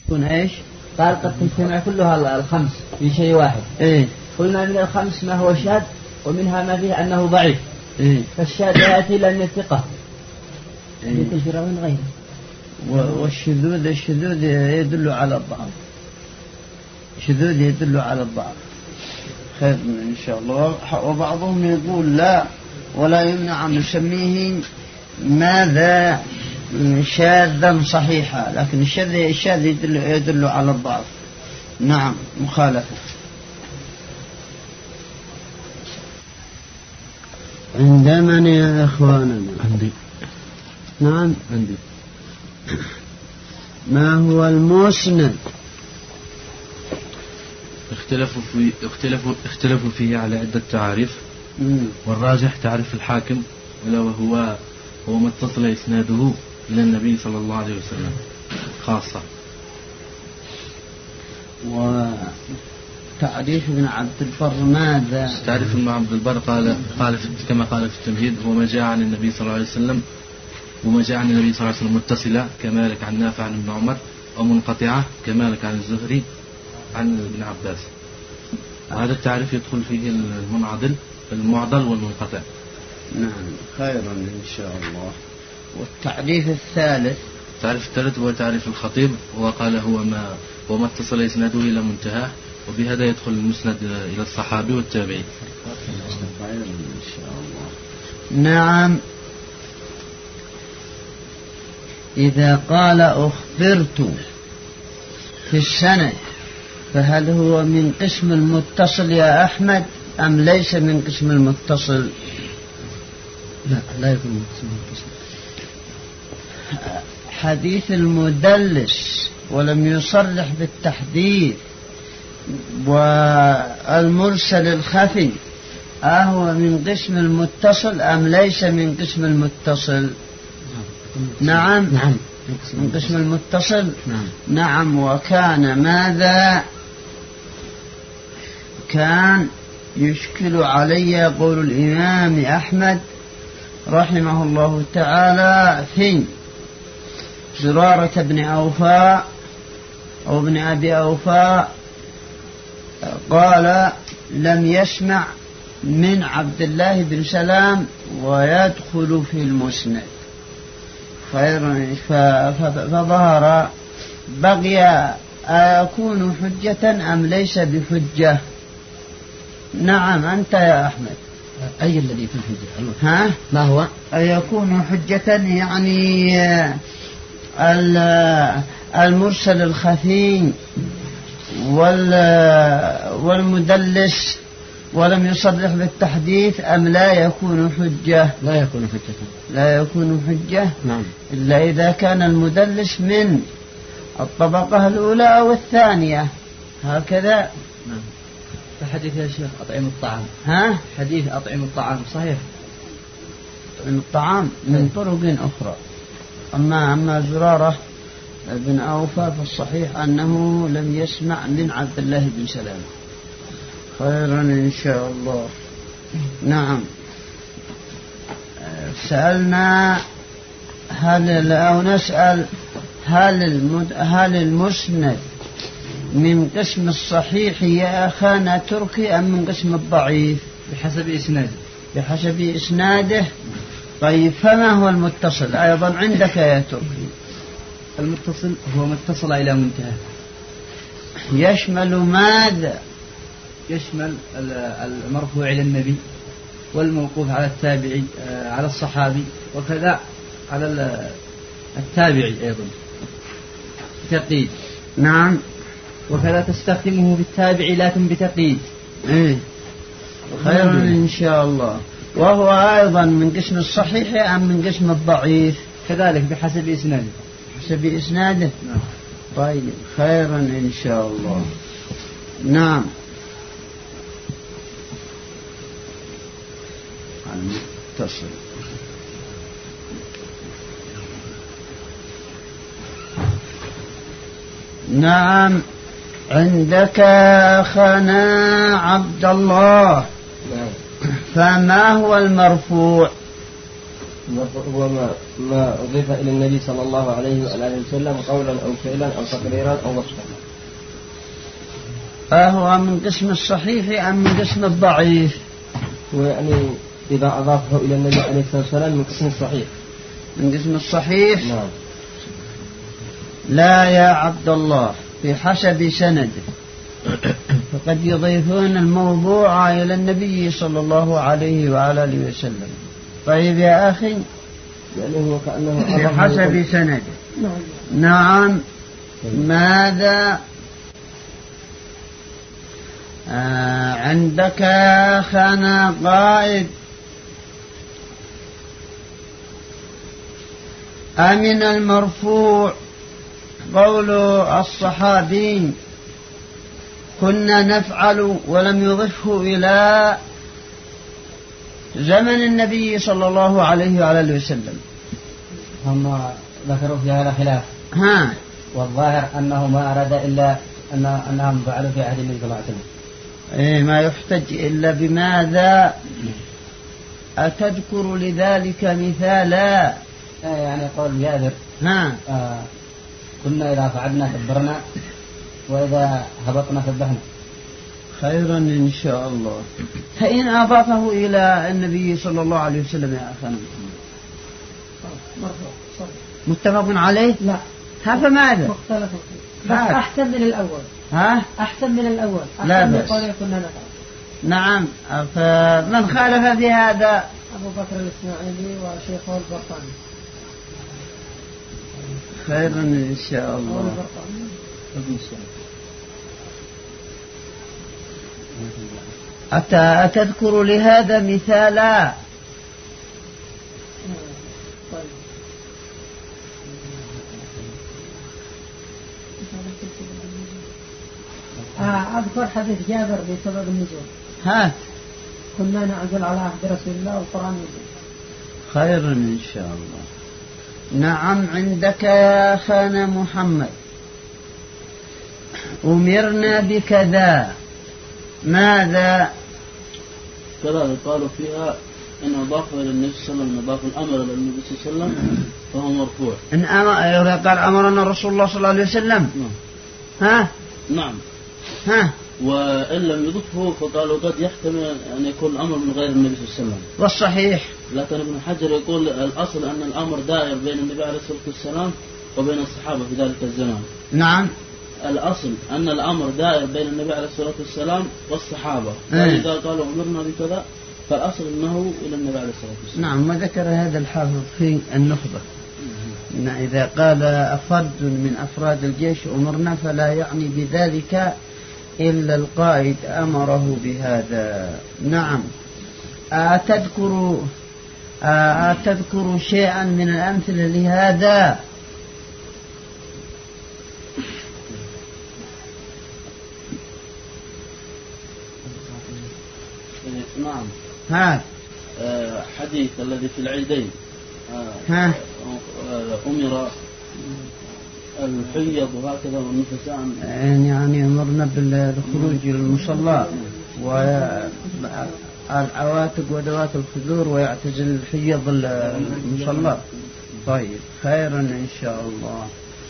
تكون إيش؟ قال قد تجتمع كلها الخمس في شيء واحد. إيه؟ قلنا من الخمس ما هو شاذ ومنها ما فيه أنه ضعيف. إيه؟ فالشاذ يأتي لأن الثقة مثل فراوي غيره. والشذوذ يدل على الضعف. الشذوذ يدل على الضعف. خير إن شاء الله. وبعضهم يقول لا ولا يمنع أن نسميه ماذا شاذا صحيحا، لكن الشاذ يدل على الضعف. نعم مخالفة. عند من يا إخواننا؟ عندي. نعم عندي. ما هو المسند؟ اختلفوا فيه على عدة تعاريف. والراجح تعريف الحاكم ولو هو ما اتصل إسناده إلى النبي صلى الله عليه وسلم خاصة. وتعريف ابن عبد البر ماذا؟ تعريف ابن عبد البر قال كما قال في التمهيد هو ما جاء عن النبي صلى الله عليه وسلم، وما جاء عن النبي صلى الله عليه وسلم متصلة كمالك عن نافع عن ابن عمر، أو منقطعة كمالك عن الزهري عن ابن عباس. وهذا التعريف يدخل فيه المعضل والمنقطع. نعم خيرا إن شاء الله. والتعريف الثالث؟ التعريف الثالث هو تعريف الخطيب، وقال هو ما اتصل إسناده إلى منتهى، وبهذا يدخل المسند إلى الصحابي والتابعي. إن شاء الله. نعم. إذا قال أخبرت في السند فهل هو من قسم المتصل يا أحمد أم ليس من قسم المتصل؟ لا يكون من قسم المتصل. حديث المدلس ولم يصرح بالتحديث والمرسل الخفي أهو من قسم المتصل أم ليس من قسم المتصل؟ نعم من قسم المتصل. نعم. وكان ماذا؟ كان يشكل علي قول الإمام أحمد رحمه الله تعالى في زرارة بن أوفاء أو ابن أبي أوفاء قال لم يسمع من عبد الله بن سلام ويدخل في المسند. فظهر بقي أكون حجة أم ليس بحجة؟ نعم أنت يا أحمد. أي الذي في الحجة؟ ها؟ ما هو؟ يكون حجة يعني المرسل الخفي والمدلس ولم يصرح بالتحديث أم لا يكون حجة؟ لا يكون حجة. لا يكون حجة. نعم. إلا إذا كان المدلس من الطبقة الأولى أو الثانية هكذا. نعم. فحديث يا شيخ أطعم الطعام. ها؟ حديث أطعم الطعام صحيح. أطعم الطعام من طرق أخرى. أما زرارة بن أوفى فالصحيح أنه لم يسمع من عبد الله بن سلام. خيرا إن شاء الله. نعم. سألنا أو نسأل هل المسند من قسم الصحيح يا أخانا تركي أم من قسم الضعيف؟ بحسب إسناده. طيب فما هو المتصل أيضا عندك يا تركي؟ المتصل هو ما اتصل إلى منتهى. يشمل ماذا؟ يشمل المرفوع إلى النبي والموقوف على التابعي على الصحابي وكذا على التابعي أيضا بتقييد. نعم. وكذا تستخدمه بالتابعي لكن بتقييد. خيرا إن شاء الله. وهو أيضا من قسم الصحيح أم من قسم الضعيف؟ كذلك بحسب إسناده. بحسب إسناده. نعم. طيب خيرا إن شاء الله. نعم. المتصل. نعم. عندك أخانا عبد الله فما هو المرفوع؟ هو ما أضيف إلى النبي صلى الله عليه وآله وسلم قولا أو فعلا أو تقريرا أو وصفا. هو من قسم الصحيح أم من قسم الضعيف؟ ويعني إذا أضافه إلى النبي عليه الصلاة والسلام من قسم الصحيح. من قسم الصحيح؟ نعم. لا يا عبد الله، بحسب سنده، فقد يضيفون الموضوع إلى النبي صلى الله عليه وعلى آله وسلم. طيب يا أخي، يعني هو كأنه بحسب سنده. نعم. ماذا عندك أخنا قائد؟ أمن المرفوع قول الصحابي كنا نفعل ولم يضفه إلى زمن النبي صلى الله عليه وعلى آله وسلم. هم ذكروا في هذا خلاف. والظاهر أنه ما أراد إلا أنهم فعلوا في عهد النبي صلى الله عليه وسلم. ما يحتج إلا بماذا؟ أتذكر لذلك مثالا؟ يعني قول جابر كنا إذا صعدنا كبرنا وإذا هبطنا سبحنا. خيرا إن شاء الله. فإن أضافه إلى النبي صلى الله عليه وسلم يا أخانا متفق عليه؟ لا. فماذا؟ مختلف بس أحسن من الأول. أحسن من الأول. لا بس. كنا نفعل. نعم. فمن خالف في هذا؟ أبو بكر الإسماعيلي وشيخه البرقاني. خيرا إن شاء الله. أتذكر لهذا مثالا؟ أذكر حديث جابر بسبب النزول. كنا نعزل على عهد رسول الله والقرآن نزول. خيرا إن شاء الله. نعم. عندك يا أخانا محمد أمرنا بكذا، ماذا؟ كذلك قالوا فيها إن أضاف إلى النبي صلى الله عليه وسلم، أضاف الأمر إلى النبي صلى الله عليه وسلم فهو مرفوع. إن قال أمرنا رسول الله صلى الله عليه وسلم. نعم. وإن لم يضفه فقالوا قد يحتمل أن يكون الأمر من غير النبي صلى الله عليه وسلم. والصحيح لكن ابن حجر يقول الأصل أن الأمر دائر بين النبي عليه الصلاة والسلام وبين الصحابة في ذلك الزمان. نعم. الأصل أن الأمر دائر بين النبي عليه الصلاة والسلام والصحابة. فإذا قالوا أمرنا بكذا فالأصل أنه إلى النبي عليه الصلاة والسلام. نعم. وذكر هذا الحافظ في النخبة إن إذا قال أفرد من أفراد الجيش أمرنا فلا يعني بذلك إلا القائد أمره بهذا. نعم. أتذكر شيئا من الأمثلة لهذا؟ نعم. حديث الذي في العيدين أمر الحيض وهكذا والنفساء، يعني أمرنا بالخروج للمصلى والعواتق ودوات الخدور ويعتزل الحيض المصلى. طيب خيرا إن شاء الله.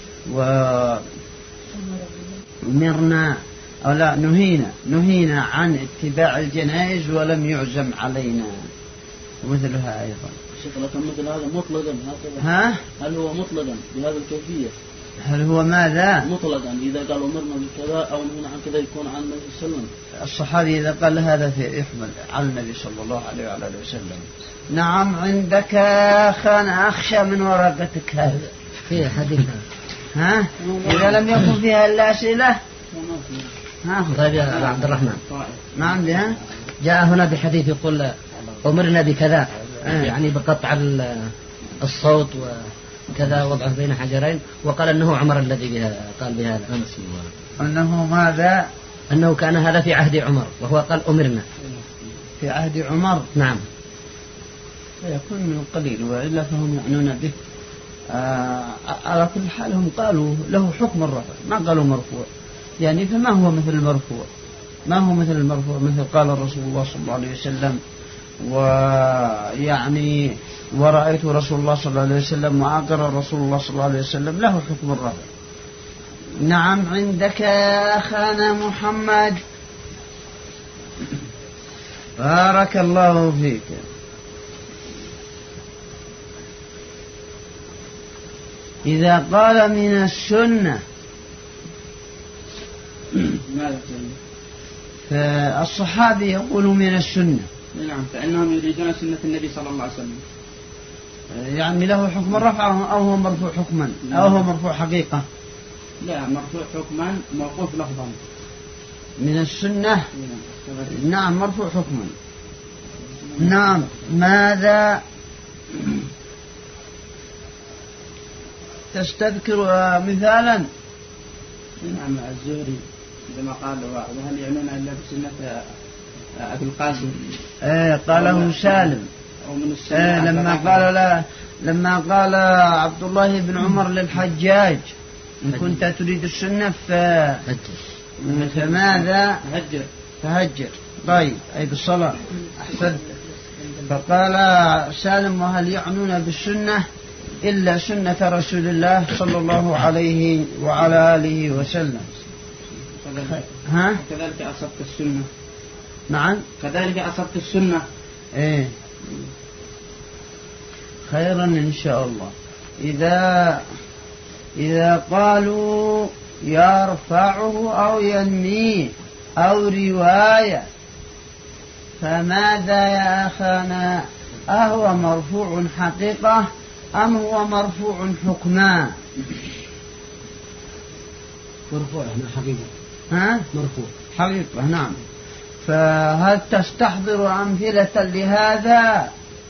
وأمرنا أو لا نهينا عن اتباع الجنائز ولم يعزم علينا ومثلها أيضا. لكن مثل هذا مطلقا هكذا. هل هو مطلقا بهذا الكيفية؟ هل هو ماذا؟ مطلقا إذا قال أمرنا بكذا أو نهينا عن كذا يكون عن النبي صلى الله عليه وسلم. الصحابي إذا قال هذا يحمل على النبي صلى الله عليه وعلى آله وسلم. نعم. عندك أخانا أخشى من ورقتك هذا في حديث. إذا لم يكن فيها إلا أسئلة. طيب يا عبد الرحمن. نعم. بها جاء هنا بحديث يقول أمرنا بكذا يعني بقطع الصوت وكذا وضعه بين حجرين، وقال أنه عمر الذي بها قال بهذا. أنه ماذا؟ أنه كان هذا في عهد عمر وهو قال أمرنا في عهد عمر. نعم. يكون من القليل وإلا فهم يعنون به. على كل حال هم قالوا له حكم الرفع ما قالوا مرفوع يعني. فما هو مثل المرفوع؟ ما هو مثل المرفوع؟ مثل قال الرسول الله صلى الله عليه وسلم ويعني ورأيت رسول الله صلى الله عليه وسلم وأقر رسول الله صلى الله عليه وسلم له حكم الرفع. نعم عندك يا أخانا محمد، بارك الله فيك. إذا قال من السنة فالصحابي يقول من السنة، نعم، فإنهم يريدون سنة النبي صلى الله عليه وسلم، يعني له حكم الرفع أو هو مرفوع حكما أو هو مرفوع حقيقة؟ لا، مرفوع حكما موقوف لفظا. من السنة نعم مرفوع حكما. نعم، ماذا تستذكر مثالا؟ نعم الزهري عندما قال وهل يعنون إلا بسنة أبي القاسم، قاله سالم أو من السنة لما قال عبد الله بن عمر للحجاج إن كنت تريد السنة فماذا فهجر. طيب أي بالصلاة، أحسنت. فقال سالم وهل يعنون بالسنة إلا سنة رسول الله صلى الله عليه وعلى آله وسلم. كذلك أصبت السنة. نعم كذلك أصبت السنة. إيه خيرا إن شاء الله. إذا قالوا يرفعه أو ينميه أو رواية فماذا يا أخانا؟ أهو مرفوع حقيقة أم هو مرفوع حكما؟ مرفوع حقيقة. مرفوع حقيقة نعم. فهل تستحضر أمثلة لهذا؟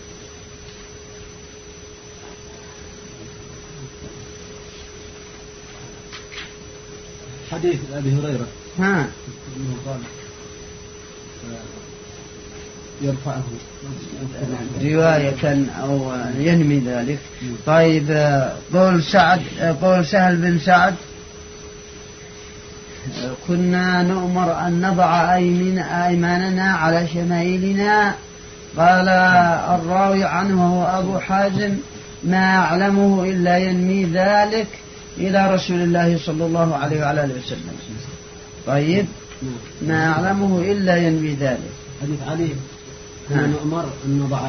حديث أبي هريرة قال يرفعه رواية أو ينمي ذلك. طيب قول سهل بن سعد كنا نؤمر أن نضع أيماننا على شمائلنا. قال الراوي عنه هو أبو حازم ما أعلمه إلا ينمي ذلك إلى رسول الله صلى الله عليه وعلى آله وسلم. طيب ما أعلمه إلا ينمي ذلك. حديث علي نؤمر أن نضع.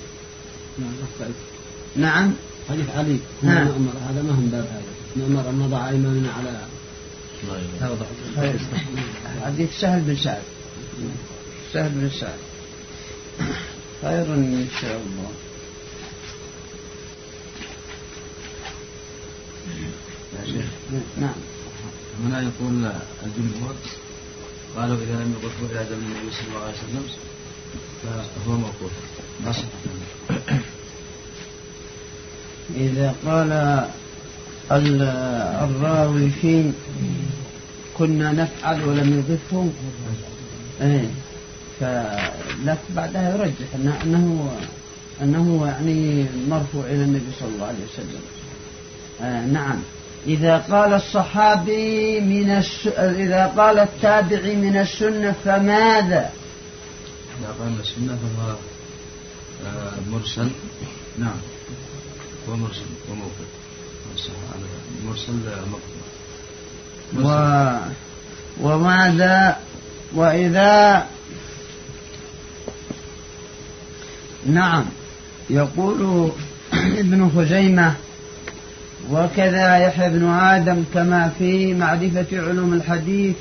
نعم حديث علي نؤمر، هذا ما هم باب هذا، نؤمر أن نضع أيماننا على حديث سهل بن سعد. خير إن شاء الله. نعم. هنا يقول الجمهور قالوا إذا لم يقفوا إلى زمن النبي صلى الله عليه وسلم فهو موقوف. إذا قال الراوي فيه كنا نفعل ولم يضفه فلك بعدها يرجح أنه يعني مرفوع إلى النبي صلى الله عليه وسلم. نعم. إذا قال الصحابي إذا قال التابعي من السنة فماذا؟ إذا قال من السنة فهو مرسل. نعم هو مرسل وموقف. مرسل مقطوع. وماذا وإذا نعم يقول ابن خزيمة وكذا يحيى بن آدم كما في معرفة علوم الحديث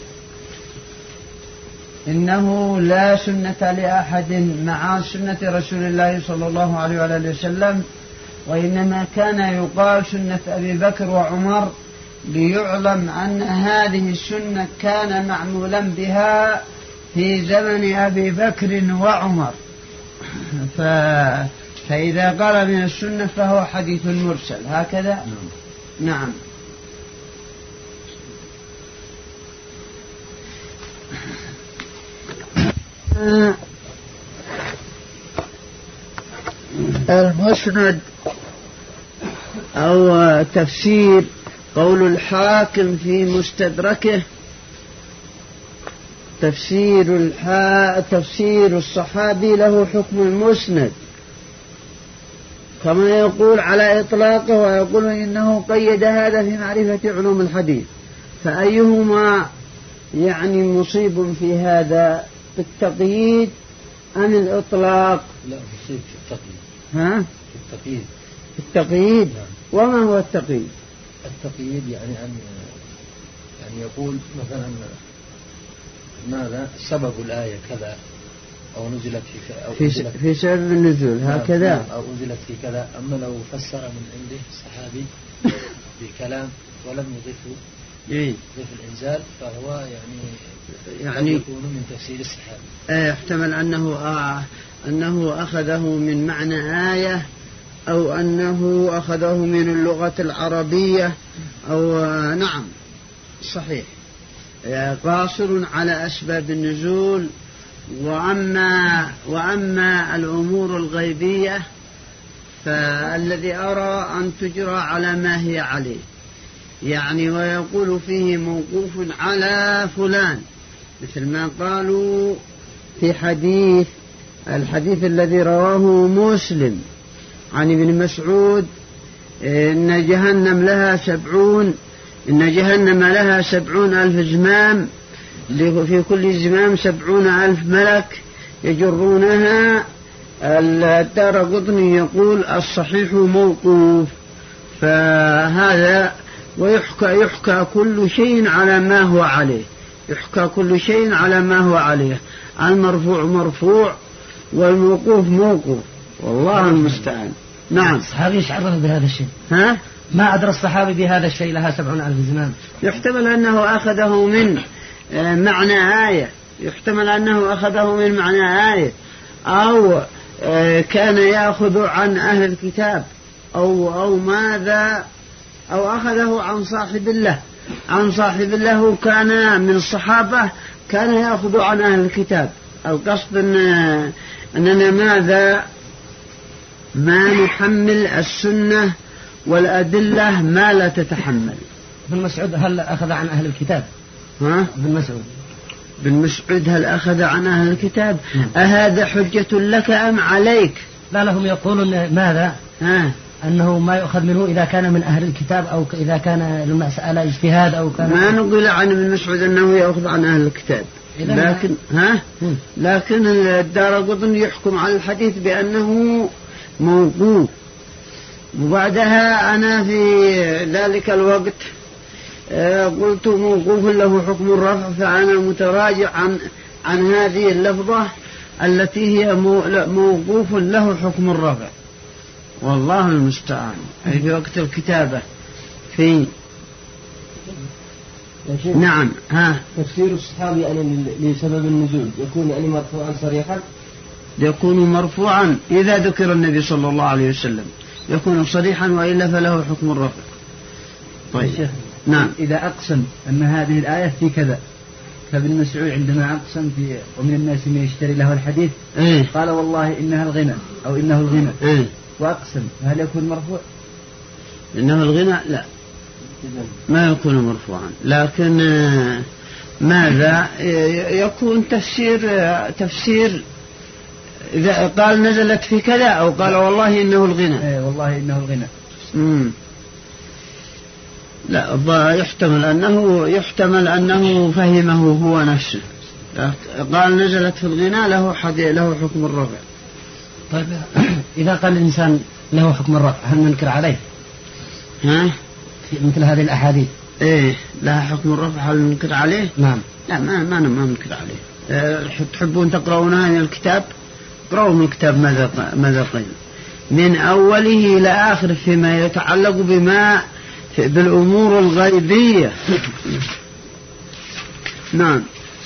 إنه لا سنة لأحد مع سنة رسول الله صلى الله عليه وآله وسلم، وإنما كان يقال سنة أبي بكر وعمر ليعلم أن هذه السنة كان معمولا بها في زمن أبي بكر وعمر. فإذا قال من السنة فهو حديث مرسل هكذا. نعم. المسند أو تفسير قول الحاكم في مستدركه تفسير الصحابي له حكم المسند، كما يقول على إطلاقه ويقول إنه قيد هذا في معرفة علوم الحديث، فأيهما يعني مصيب في هذا، التقييد أم الإطلاق؟ لا، مصيب في التقييد. ها؟ في التقييد. التقييد. نعم. وما هو التقييد؟ التقييد يعني يقول مثلا ماذا سبب الآية كذا، أو نزلت في سبب النزول هكذا، أو أنزلت في كذا. أما لو فسر من عنده الصحابي بكلام ولم يضيف الإنزال، فهو يعني يكون من تفسير الصحابي. يحتمل أنه أخذه من معنى آية، أو أنه أخذه من اللغة العربية، أو نعم صحيح، قاصر على أسباب النزول. وأما الأمور الغيبية فالذي أرى أن تجرى على ما هي عليه، يعني ويقول فيه موقوف على فلان، مثل ما قالوا في الحديث الذي رواه مسلم عن ابن مسعود: إن جهنم لها 70,000 زمام، في كل زمام 70,000 ملك يجرونها. الدارقطني يقول الصحيح موقوف، فهذا ويحكى كل شيء على ما هو عليه، المرفوع مرفوع والموقوف موقوف، والله المستعان. نعم. الصحابي ايش عرف بهذا الشيء؟ ما أدرى الصحابي بهذا الشيء لها 70,000 زمام. يحتمل أنه أخذه من معنى آية، أو كان يأخذ عن أهل الكتاب، أو ماذا، أو أخذه عن صاحب الله كان من الصحابة، كان يأخذ عن أهل الكتاب. القصد أننا ما نحمل السنة والأدلة ما لا تتحمل. ابن مسعود هل أخذ عن أهل الكتاب؟ بن مسعود هل أخذ عن أهل الكتاب؟ أهذا حجة لك أم عليك؟ لا، لهم يقولون ماذا؟ أنه ما يؤخذ منه إذا كان من أهل الكتاب، أو إذا كان المسألة اجتهاد، أو كان ما نقول عن ابن مسعود أنه يأخذ عن أهل الكتاب، لكن الدارقطني يحكم على الحديث بأنه موقوف. وبعدها أنا في ذلك الوقت قلت موقوف له حكم الرفع، فأنا متراجع عن هذه اللفظة التي هي موقوف له حكم الرفع، والله المستعان. في وقت الكتابة نعم. تفسير الصحابي لسبب النزول يكون مرفوعا صريحا؟ يكون مرفوعا إذا ذكر النبي صلى الله عليه وسلم، يكون صريحا، وإلا فله حكم الرفع. طيب. نعم. إذا أقسم أن هذه الآية في كذا، فابن مسعود عندما أقسم ومن الناس من يشتري له الحديث قال والله إنها الغنى أو إنه الغنى وأقسم، هل يكون مرفوع؟ إنه الغنى لا، ما يكون مرفوعا، لكن ماذا يكون تفسير إذا قال نزلت في كذا، أو قال والله إنه الغنى. والله إنه الغنى. لا، يحتمل أنه فهمه هو نفسه، قال نزلت في الغنى له حكم الرفع. طيب إذا قال الإنسان له حكم الرفع هل ننكر عليه؟ مثل هذه الأحاديث لها حكم الرفع، هل ننكر عليه؟ نعم. لا، ما ننكر عليه. تحبون تقرؤونها من الكتاب؟ اقرأوا من الكتاب ماذا قيل من أوله إلى آخر فيما يتعلق بالأمور الغيبية. نعم.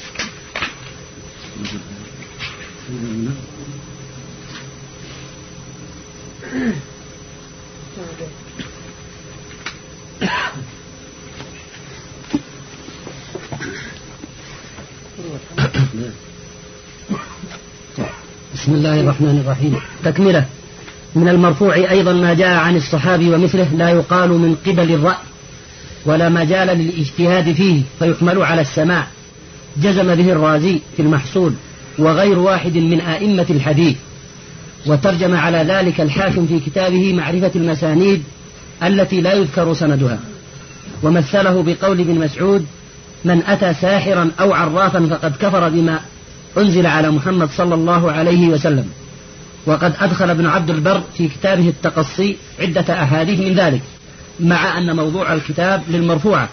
بسم الله الرحمن الرحيم. تكملة. من المرفوع أيضا ما جاء عن الصحابي ومثله لا يقال من قبل الرأي ولا مجال للاجتهاد فيه، فيحمل على السماع، جزم به الرازي في المحصول وغير واحد من أئمة الحديث. وترجم على ذلك الحاكم في كتابه معرفة المسانيد التي لا يذكر سندها، ومثله بقول ابن مسعود: من أتى ساحرا أو عرافا فقد كفر بما أنزل على محمد صلى الله عليه وسلم. وقد أدخل ابن عبد البر في كتابه التقصي عدة أحاديث من ذلك، مع أن موضوع الكتاب للمرفوعة،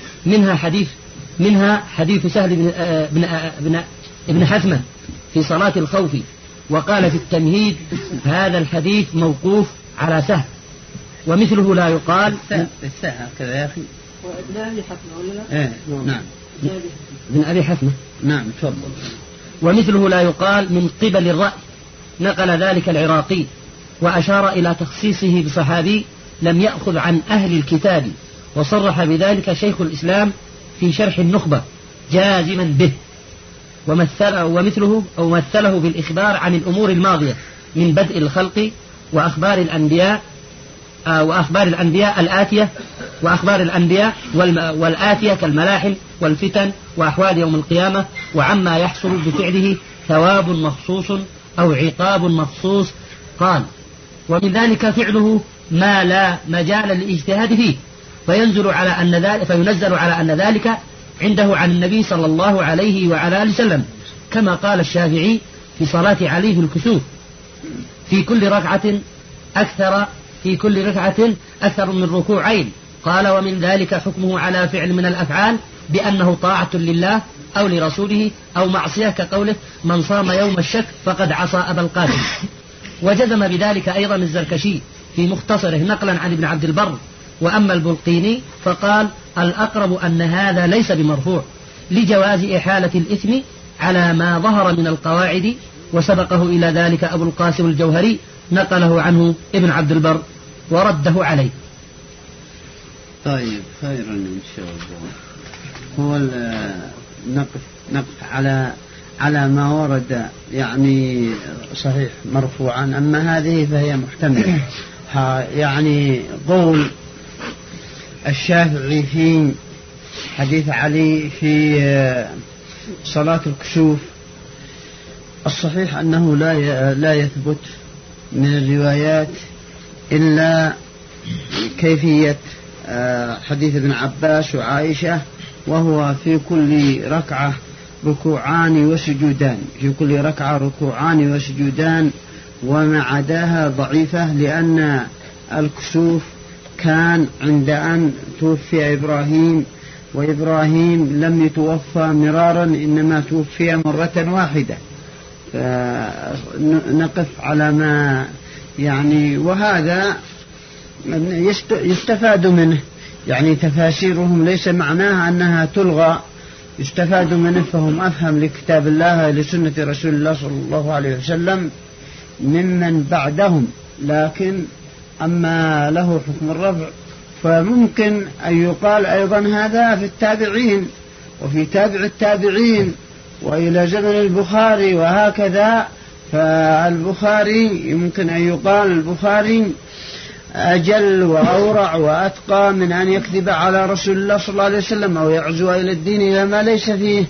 منها حديث سهل بن حثمة في صلاة الخوف، وقال في التمهيد: هذا الحديث موقوف على سهل، ومثله لا يقال الساعة كذا يا أخي. وابن أبي حثمة ولا لا؟ نعم. ابن أبي حثمة. نعم تفضل. ومثله لا يقال من قبل الرأي، نقل ذلك العراقي، وأشار إلى تخصيصه بصحابي لم يأخذ عن أهل الكتاب، وصرح بذلك شيخ الإسلام في شرح النخبة جازما به. ومثله بالإخبار عن الأمور الماضية من بدء الخلق وأخبار الأنبياء الآتية، وأخبار الأنبياء والآتية كالملاحم والفتن وأحوال يوم القيامة، وعما يحصل بفعله ثواب مخصوص أو عقاب مخصوص. قال: ومن ذلك فعله ما لا مجال للاجتهاد فيه، فينزل على أن ذلك عنده عن النبي صلى الله عليه وعلى آله وسلم، كما قال الشافعي في صلاة علي في الكسوف: في كل ركعة أكثر من ركوعين. قال: ومن ذلك حكمه على فعل من الأفعال بأنه طاعة لله أو لرسوله أو معصية، كقوله: من صام يوم الشك فقد عصى أبا القاسم. وجزم بذلك أيضا الزركشي في مختصره نقلا عن ابن عبد البر. وأما البلقيني فقال: الأقرب أن هذا ليس بمرفوع، لجواز إحالة الإثم على ما ظهر من القواعد، وسبقه إلى ذلك أبو القاسم الجوهري نقله عنه ابن عبد البر ورده عليه. طيب خيرا إن شاء الله. هو نقف على ما ورد يعني صحيح مرفوعا، أما هذه فهي محتملة. يعني قول الشافعي في حديث علي في صلاة الكسوف، الصحيح أنه لا يثبت من الروايات إلا كيفية حديث ابن عباس وعائشة، وهو في كل ركعة ركوعان وسجودان، وما عداها ضعيفة، لأن الكسوف كان عند أن توفي إبراهيم، وإبراهيم لم يتوفى مرارا، إنما توفي مرة واحدة. نقف على ما يعني، وهذا يستفاد منه، يعني تفاسيرهم ليس معناها أنها تلغى، يستفاد منه، فهم أفهم لكتاب الله لسنة رسول الله صلى الله عليه وسلم ممن بعدهم. لكن أما له حكم الرفع فممكن أن يقال أيضا هذا في التابعين وفي تابع التابعين وإلى زمن البخاري وهكذا. فالبخاري يمكن أن يقال البخاري أجل وأورع وأتقى من أن يكذب على رسول الله صلى الله عليه وسلم أو يعزو إلى الدين إلى ما ليس فيه،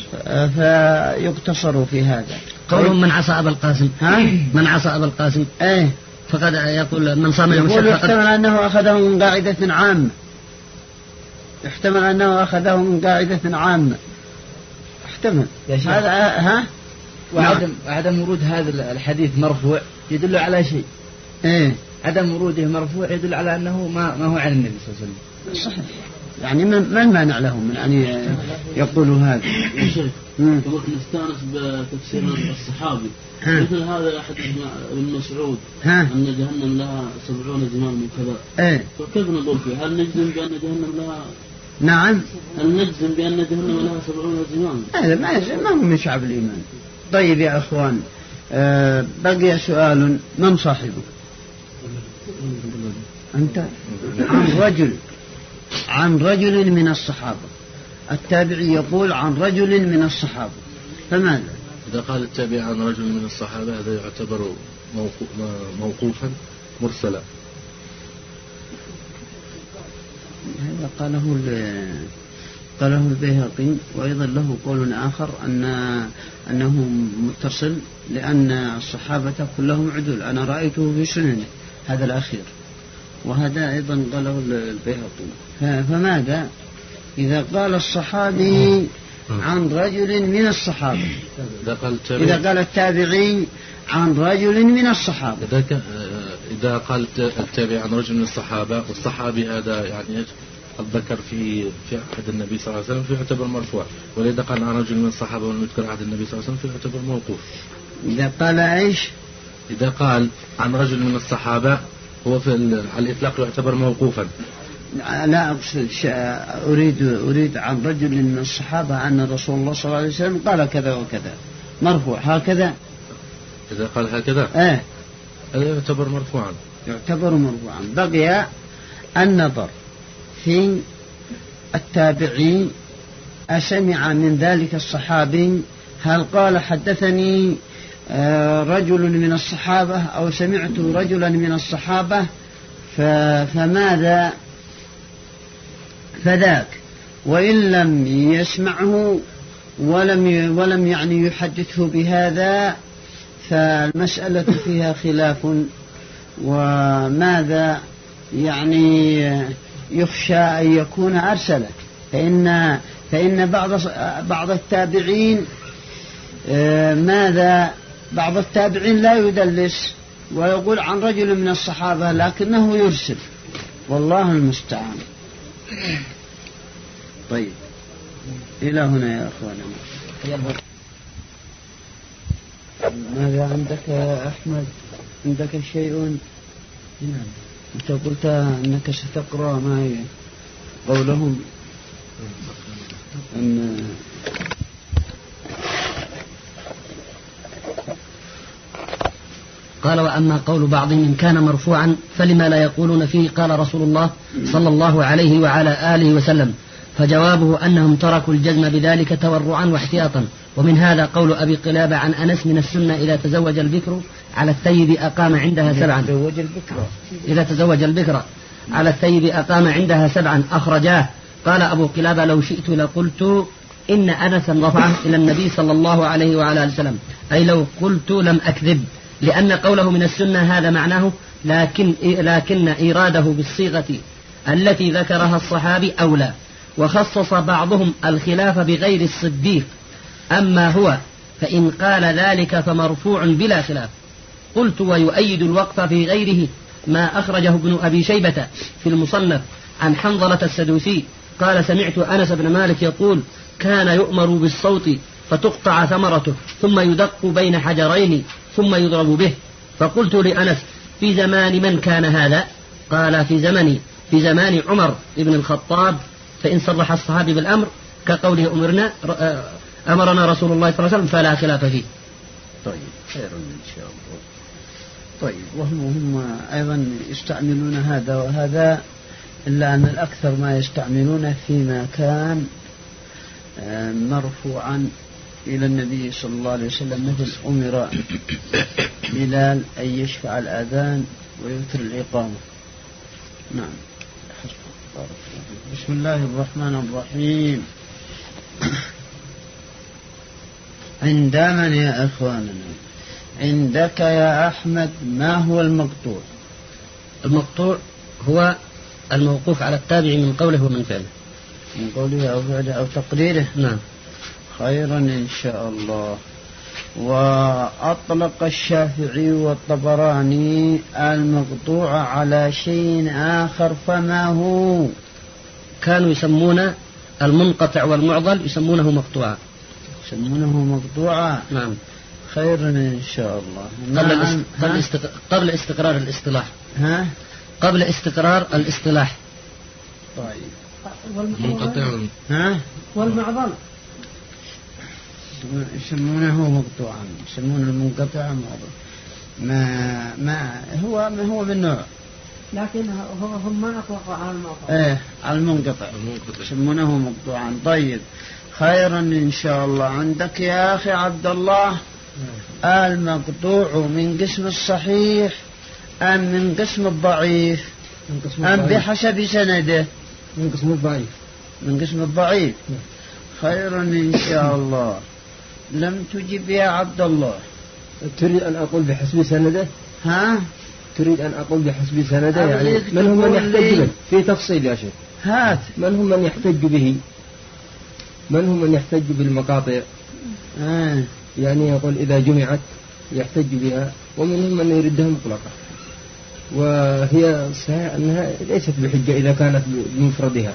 فيقتصر في هذا. قولهم من عصى أبا القاسم، من عصى أبا القاسم فقد يقول من صام يوم الشك، يحتمل أنه أخذه من قاعدة عامة، يحتمل أنه أخذه من قاعدة عامة، احتمل هذا. وعدم ورود هذا الحديث مرفوع يدل على شيء. عدم وروده مرفوع يدل على أنه ما هو عن النبي صلى الله عليه وسلم. صحيح. يعني ما المانع لهم من أن يقولوا هذا؟ يا شيخ نستانس بتفسير الصحابي مثل هذا حديث ابن مسعود أن جهنم لها 70 زمام من كذا. فكيف نقول فيه؟ هل نجزم بأن جهنم لها؟ نعم. هل نجزم بأن جهنم لها 70 زمام؟ هذا ما هو من شعب الإيمان. طيب يا أخوان، بقي سؤال: من صاحبه؟ أنت عن رجل من الصحابة. التابعي يقول عن رجل من الصحابة، فماذا؟ إذا قال التابعي عن رجل من الصحابة هذا يعتبر موقوفا مرسلا. هذا قاله قاله البيهقي. وأيضا له قول آخر أنه متصل لأن الصحابة كلهم عدول، أنا رأيته في سننه هذا الأخير، وهذا أيضا قاله البيهقي. فماذا إذا قال الصحابي عن رجل من الصحابة، إذا قال التابعي عن رجل من الصحابة، إذا قال التابعي عن رجل من الصحابة والصحابي هذا يعني قد ذكر في عهد النبي صلى الله عليه وسلم فيعتبر مرفوع، وإذا قال عن رجل من الصحابة ولم يذكر عهد النبي صلى الله عليه وسلم فيعتبر موقوف. إذا قال إيش؟ إذا قال عن رجل من الصحابة هو على الإطلاق يعتبر موقوفا. لا أقصد، أريد عن رجل من الصحابة أن رسول الله صلى الله عليه وسلم قال كذا وكذا مرفوع هكذا. إذا قال هكذا هذا يعتبر مرفوعا. يعتبر مرفوعا. بقي النظر في التابعين، أسمع من ذلك الصحابي هل قال حدثني رجل من الصحابة أو سمعت رجلا من الصحابة، فماذا فذاك. وإن لم يسمعه ولم يعني يحدثه بهذا فالمسألة فيها خلاف. وماذا يعني يخشى أن يكون أرسله، فإن بعض التابعين بعض التابعين لا يدلس ويقول عن رجل من الصحابة لكنه يرسل، والله المستعان. طيب إلى هنا يا أخوانا. ماذا عندك يا أحمد؟ عندك شيء؟ أنت قلت أنك ستقرأ معي قولهم أن قال وأما قول بعضهم إن كان مرفوعا فلما لا يقولون فيه قال رسول الله صلى الله عليه وعلى آله وسلم، فجوابه أنهم تركوا الجزم بذلك تورعا واحتياطا. ومن هذا قول أبي قلابة عن أنس من السنة إذا تزوج البكر على الثيب أقام عندها سبعا. إذا تزوج البكر على الثيب أقام عندها سبعا أخرجاه. قال أبو قلابة لو شئت لقلت إن أنسا رفعه إلى النبي صلى الله عليه وعلى آله وسلم، أي لو قلت لم أكذب، لأن قوله من السنة هذا معناه، لكن إيراده بالصيغة التي ذكرها الصحابي أولى. وخصص بعضهم الخلاف بغير الصديق، أما هو فإن قال ذلك فمرفوع بلا خلاف. قلت ويؤيد الوقف في غيره ما أخرجه ابن أبي شيبة في المصنف عن حنظلة السدوسي قال سمعت أنس بن مالك يقول كان يؤمر بالصوت فتقطع ثمرته ثم يدق بين حجرين ثم يضرب به. فقلت لأنس في زمان من كان هذا؟ قال في زمان عمر بن الخطاب. فإن صرح الصحابي بالأمر كقوله أمرنا رسول الله صلى الله عليه وسلم فلا خلاف فيه. طيب خير إن شاء الله. طيب وهم أيضا يستعملون هذا وهذا، إلا أن الأكثر ما يستعملون فيما كان مرفوعا إلى النبي صلى الله عليه وسلم، مثل أمر بلال أن يشفع الأذان ويوتر الإقامة. نعم. بسم الله الرحمن الرحيم. عند من يا أخواننا؟ عندك يا أحمد ما هو المقطوع؟ المقطوع هو الموقوف على التابع من قوله ومن فعله. من قوله أو فعله أو تقريره. نعم. خيرا إن شاء الله. وأطلق الشافعي والطبراني المقطوع على شيء آخر، فما هو؟ كانوا يسمون المنقطع والمعضل يسمونه مقطوعا. نعم. خيرا إن شاء الله. قبل استقرار الاصطلاح. قبل استقرار الاصطلاح. طيب. منقطع. والمعضل يسمونه مقطوعا، يسمون المنقطع معضل. ما هو بالنوع، لكن هم ما أطلقوا على المقطوع. على المنقطع يسمونه مقطوعا. طيب خيرا إن شاء الله. عندك يا أخي عبد الله المقطوع من قسم الصحيح أم من قسم الضعيف أم بحسب سنده؟ من قسم الضعيف. من قسم الضعيف. خيرا إن شاء الله. لم تجب يا عبد الله. تريد أن أقول بحسب سنده؟ ها؟ تريد أن أقول بحسب سنده يعني من هم من يحتج به؟ في تفصيل يا شيخ. هات. من هم من يحتج به؟ من هم من يحتج بالمقاطع؟ يعني يقول إذا جمعت يحتج بها، ومنهم من يردها مطلقة، وهي صحيح أنها ليست بحجة إذا كانت بمفردها.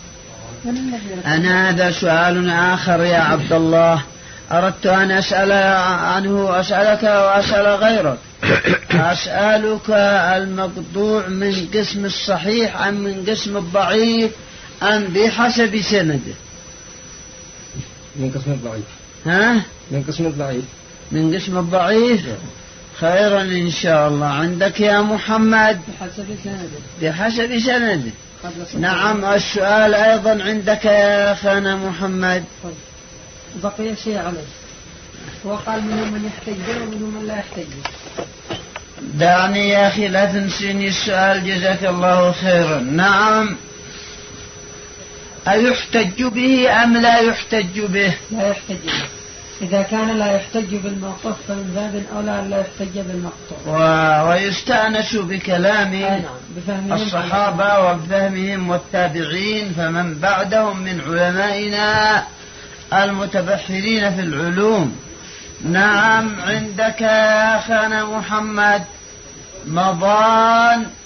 أنا هذا سؤال آخر يا عبد الله أردت أن أسأل عنه، أسألك وأسأل غيرك. أسألك المقطوع من قسم الصحيح أم من قسم الضعيف أم بحسب سنده؟ من قسم الضعيف. ها؟ من قسم الضعيف. من قسم الضعيف. خيرا إن شاء الله. عندك يا محمد؟ بحسب سنده. بحسب سنده. نعم. السؤال أيضا عندك يا أخانا محمد. بقي شيء عليه، وقال منهم من يحتج به ومنهم من لا يحتج به. دعني يا أخي لا تنسيني السؤال جزاك الله خيرا. نعم. أيحتج به أم لا يحتج به؟ لا يحتج به. إذا كان لا يحتج بالموقوف فمن باب أولى لا يحتج بالمقطوع. ويستأنس بكلام الصحابة وبفهمهم والتابعين فمن بعدهم من علمائنا المتبحرين في العلوم. نعم. عندك يا أخانا محمد مضان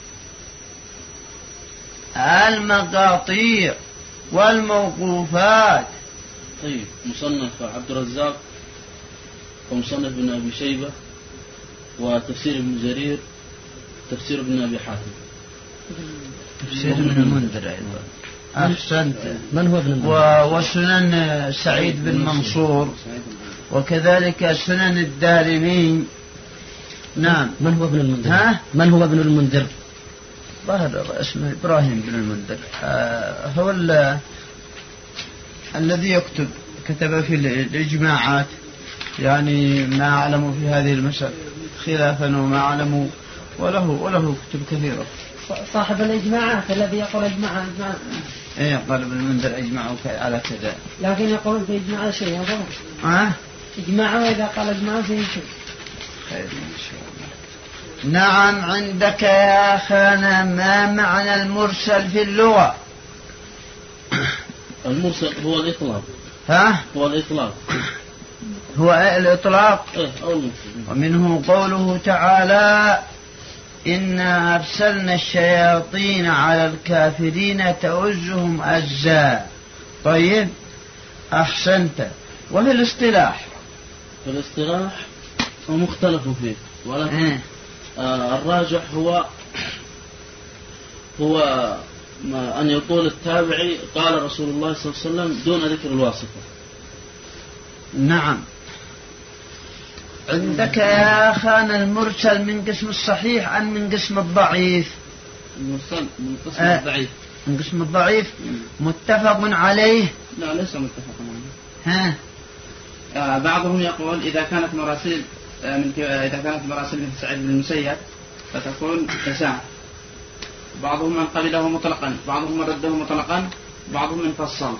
المقاطيع والموقوفات. طيب. مصنف عبد الرزاق ومصنف ابن أبي شيبة وتفسير ابن جرير، تفسير ابن أبي حاتم، تفسير ابن المنذر أيضا. أحسنت. من هو ابن المنذر؟ وسنن سعيد بن منصور، وكذلك سنن الدارمي. نعم. من هو ابن المنذر؟ ها؟ من هو ابن المنذر؟ ظهر اسمه إبراهيم بن المنذر. هو الذي كتب في الإجماعات، يعني ما أعلم في هذه المسألة خلافا وما أعلم، وله كتب كثيرة. صاحب الإجماعات الذي يقول إجماع. إيه قال ابن المنذر أجمعوا على كذا، لكن يقول في إجماع شيء هذا. إجماعه إذا قال إجماع فيه شيء. خير إن شاء الله. نعم. عندك يا أخانا ما معنى المرسل في اللغة؟ المرسل هو الإطلاق. ها؟ هو الإطلاق. هو الإطلاق. ومنه قوله تعالى إنا أرسلنا الشياطين على الكافرين تؤزهم أزا. طيب. أحسنت. وفي الاصطلاح؟ في الاصطلاح هو مختلف فيه، ولكن الراجح هو أن يقول التابعي قال رسول الله صلى الله عليه وسلم دون ذكر الواسطة. نعم. عندك يا أخانا المرسل من قسم الصحيح أم من قسم الضعيف؟ المرسل من قسم الضعيف. من قسم الضعيف. متفق عليه؟ لا ليس متفق عليه. بعضهم يقول إذا كانت مراسيل من سعيد بن المسيب فتكون تساع. بعضهم من قبله مطلقا، بعضهم من رده مطلقا، بعضهم من فصل.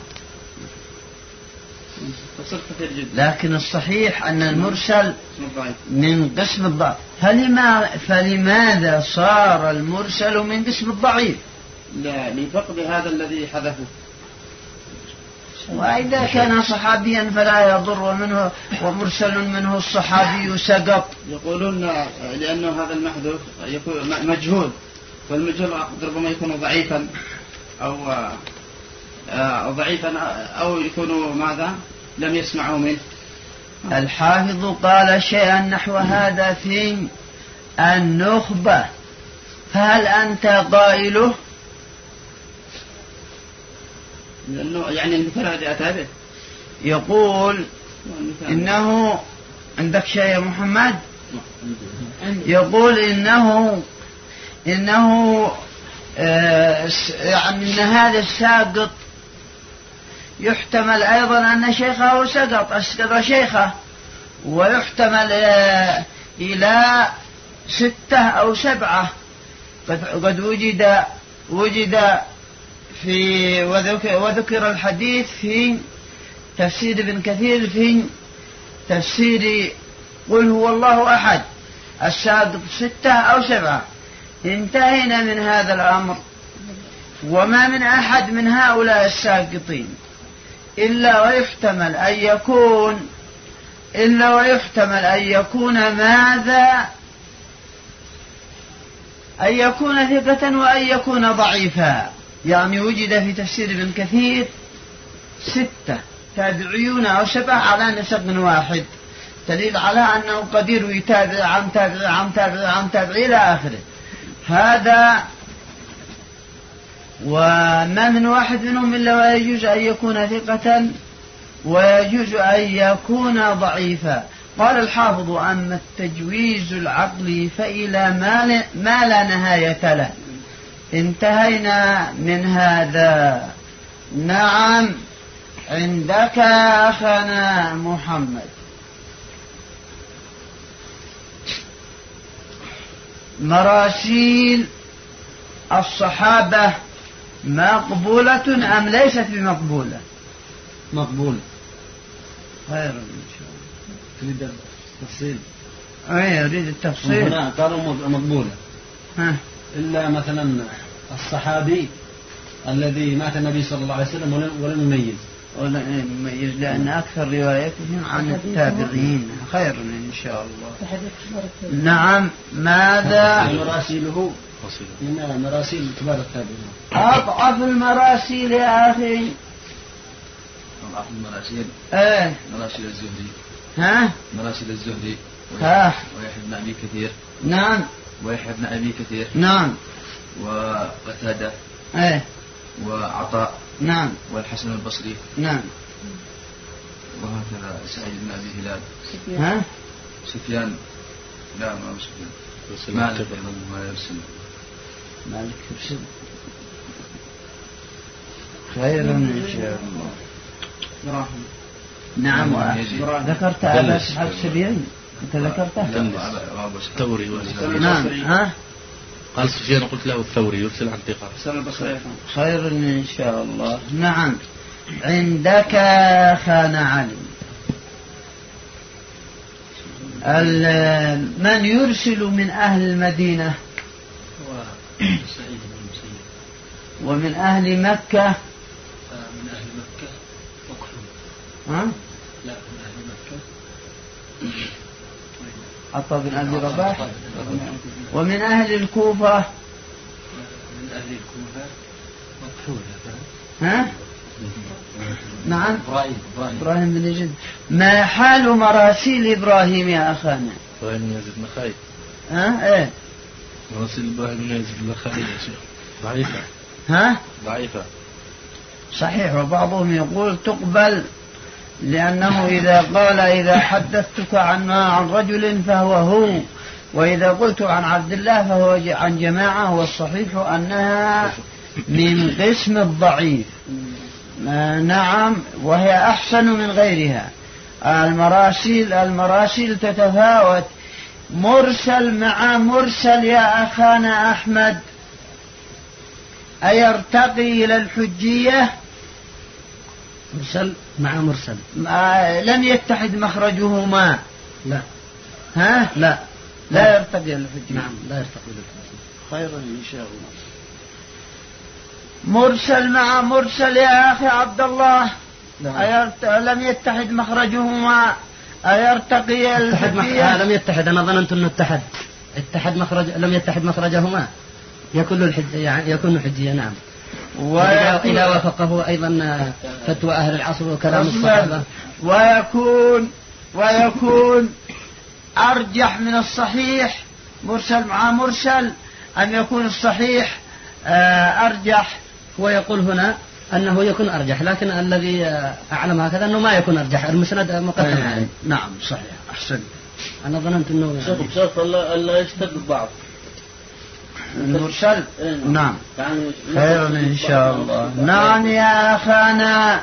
لكن الصحيح أن المرسل من قسم الضعيف. فلماذا صار المرسل من قسم الضعيف؟ لا لفقد هذا الذي حذفه. وإذا كان صحابيا فلا يضر منه، ومرسل منه الصحابي سقط. يقولون لأنه هذا المحذوف يكون مجهول، والمجهول ربما يكون ضعيفا أو يكون ماذا لم يسمعوا منه. الحافظ قال شيئا نحو هذا في النخبة، فهل أنت قائله؟ يعني المثال الذي أتى به يقول إنه عندك شيء يا محمد؟ يقول إنه يعني إن هذا الساقط يحتمل أيضا أن شيخه أسقط شيخه، ويحتمل إلى 6 أو 7. قد وجد وذكر الحديث في تفسير ابن كثير في تفسير قل هو الله أحد الساقط 6 أو 7. انتهينا من هذا الأمر، وما من أحد من هؤلاء الساقطين إلا ويحتمل أن يكون ماذا؟ أن يكون ثقة وأن يكون ضعيفا. يعني وجد في تفسير ابن كثير 6 تابعيون أو 7 على نسق واحد، دليل على أنه قدير يتابع عن تابع عن تابع عن تابع إلى آخره. هذا وما من واحد منهم إلا ويجوز أن يكون ثقة ويجوز أن يكون ضعيفا. قال الحافظ: أما التجويز العقلي فإلى ما لا نهاية له. انتهينا من هذا. نعم، عندك أخنا محمد. مراسيل الصحابة مقبولة أم ليست بمقبولة؟ مقبول. خير إن شاء الله. تريد التفصيل؟ أريد التفصيل. هنا قالوا مقبولة، إلا مثلا الصحابي الذي مات النبي صلى الله عليه وسلم ولم يميز، لأن أكثر روايتهم عن التابعين. خير إن شاء الله. نعم. ماذا؟ مراسيله من مراسيل كبار التابعين. أضعف المراسيل يا أخي. أضعف المراسيل. مراسيل الزهري. مراسيل الزهري. ويحيى بن أبي كثير. نعم. ويحيى بن أبي كثير. نعم. وقتادة. وعطاء. نعم. والحسن البصري. نعم. وهكذا سعيد بن أبي هلال. سفيان. لا، ما سفيان. مالك يرسل. خير إن شاء الله. نعم. ذكرت أبا أصحاب السبيعين. أنت ذكرته؟ الثوري. نعم. قال سفيان قلت له الثوري يرسل عن ثقة. خير إن شاء الله. نعم. عندك خان علي. من يرسل من أهل المدينة ومن أهل مكة؟ من أهل مكة وكحول. لا، من أهل مكة عطاء بن أبي رباح. ومن أهل الكوفة؟ من أهل الكوفة وكحول. نعم. إبراهيم بن يزيد. ما حال مراسيل إبراهيم يا أخانا؟ إبراهيم بن يزيد النخعي. مراسيل إبراهيم بن يزيد النخعي يا شيخ ضعيفة. ضعيفة. صحيح. وبعضهم يقول تقبل، لأنه إذا حدثتك عن رجل فهو، وإذا قلت عن عبد الله فهو عن جماعة. والصحيح أنها من قسم الضعيف. نعم. وهي أحسن من غيرها. المراسيل تتفاوت. مرسل مع مرسل يا أخانا أحمد أيرتقي إلى الحجية؟ مرسل مع مرسل لم يتحد مخرجهما. لا. لا يرتقي إلى الحجية. نعم، لا يرتقي إلى الحجية. خيرا إن شاء الله. مرسل مع مرسل يا أخي عبد الله. لم يتحد مخرجهما أيرتقي الحجية؟ لم يتحد. أنا ظننت أنه لم يتحد مخرجهما يكون حجية. نعم. وإذا وافقه أيضا فتوى أهل العصر وكلام الصحابة. ويكون أرجح من الصحيح مرسل مع مرسل، أم يكون الصحيح أرجح؟ هو يقول هنا أنه يكون أرجح، لكن الذي أعلم هكذا أنه ما يكون أرجح. المسند مقدم عليه. نعم صحيح. أحسن. أنا ظننت أنه شرط لا يشتد الضعف المرسل. نعم. خير إن شاء الله. نعم يا أخانا.